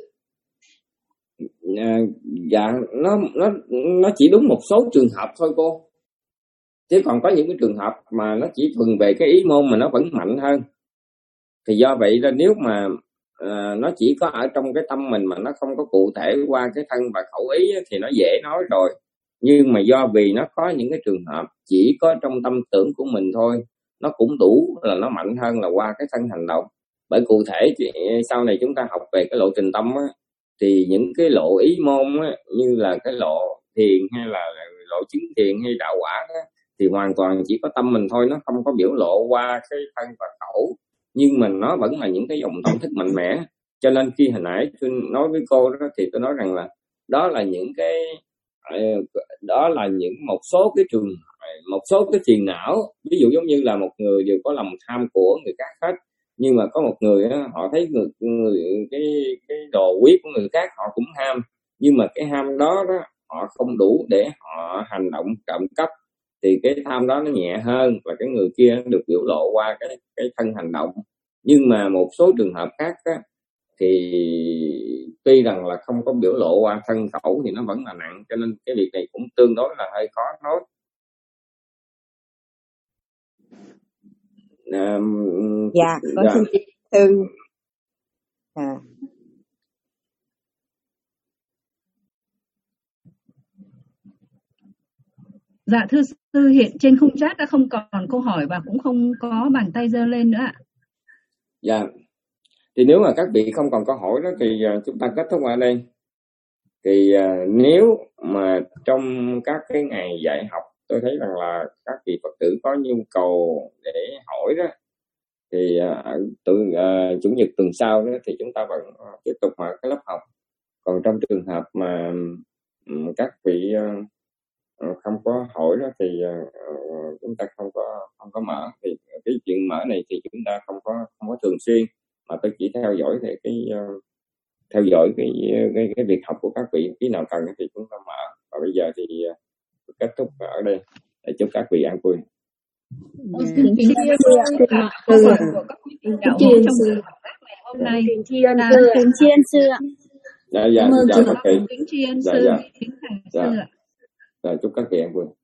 À, dạ nó nó nó chỉ đúng một số trường hợp thôi cô, chứ còn có những cái trường hợp mà nó chỉ thuần về cái ý môn mà nó vẫn mạnh hơn. Thì do vậy là nếu mà à, nó chỉ có ở trong cái tâm mình mà nó không có cụ thể qua cái thân và khẩu ý thì nó dễ nói rồi. Nhưng mà do vì nó có những cái trường hợp chỉ có trong tâm tưởng của mình thôi, nó cũng đủ là nó mạnh hơn là qua cái thân hành động. Bởi cụ thể thì sau này chúng ta học về cái lộ trình tâm á, thì những cái lộ ý môn á, như là cái lộ thiền hay là lộ chứng thiền hay đạo quả á, thì hoàn toàn chỉ có tâm mình thôi, nó không có biểu lộ qua cái thân và khẩu, nhưng mà nó vẫn là những cái dòng tâm thức mạnh mẽ. Cho nên khi hồi nãy tôi nói với cô đó, thì tôi nói rằng là đó là những cái đó là những một số cái trường một số cái phiền não. Ví dụ giống như là một người đều có lòng tham của người khác hết, nhưng mà có một người đó, họ thấy người, người cái cái đồ quý của người khác họ cũng ham, nhưng mà cái ham đó đó họ không đủ để họ hành động trộm cắp, thì cái tham đó nó nhẹ hơn và cái người kia được biểu lộ qua cái cái thân hành động. Nhưng mà một số trường hợp khác á, thì tuy rằng là không có biểu lộ qua thân khẩu thì nó vẫn là nặng. Cho nên cái việc này cũng tương đối là hơi khó nói. À, Dạ, con dạ. xin chị sư. À. Dạ thưa sư, hiện trên khung chat đã không còn câu hỏi và cũng không có bàn tay giơ lên nữa ạ. Dạ. Thì nếu mà các vị không còn câu hỏi đó thì uh, chúng ta kết thúc ở đây. Thì uh, nếu mà trong các cái ngày dạy học tôi thấy rằng là các vị Phật tử có nhu cầu để hỏi đó thì uh, từ uh, chủ nhật tuần sau đó thì chúng ta vẫn uh, tiếp tục mở cái lớp học. Còn trong trường hợp mà um, các vị uh, không có hỏi đó thì uh, chúng ta không có không có mở. Thì cái chuyện mở này thì chúng ta không có không có thường xuyên, mà tôi chỉ theo dõi thì cái uh, theo dõi cái, cái cái việc học của các vị, khi nào cần thì chúng ta mở. Và bây giờ thì uh, kết thúc ở đây để chúc các vị an vui. Dạ. Kính tri ân sư ạ. Câu hỏi của các quý vị đạo hữu trong buổi học ngày hôm nay. Kính tri ân sư. Kính tri ân sư ạ. Dạ dạ, chào các vị. Kính tri ân Dạ sư, dạ. kính thầy Dạ. sư ạ. Dạ, chúc các vị an vui.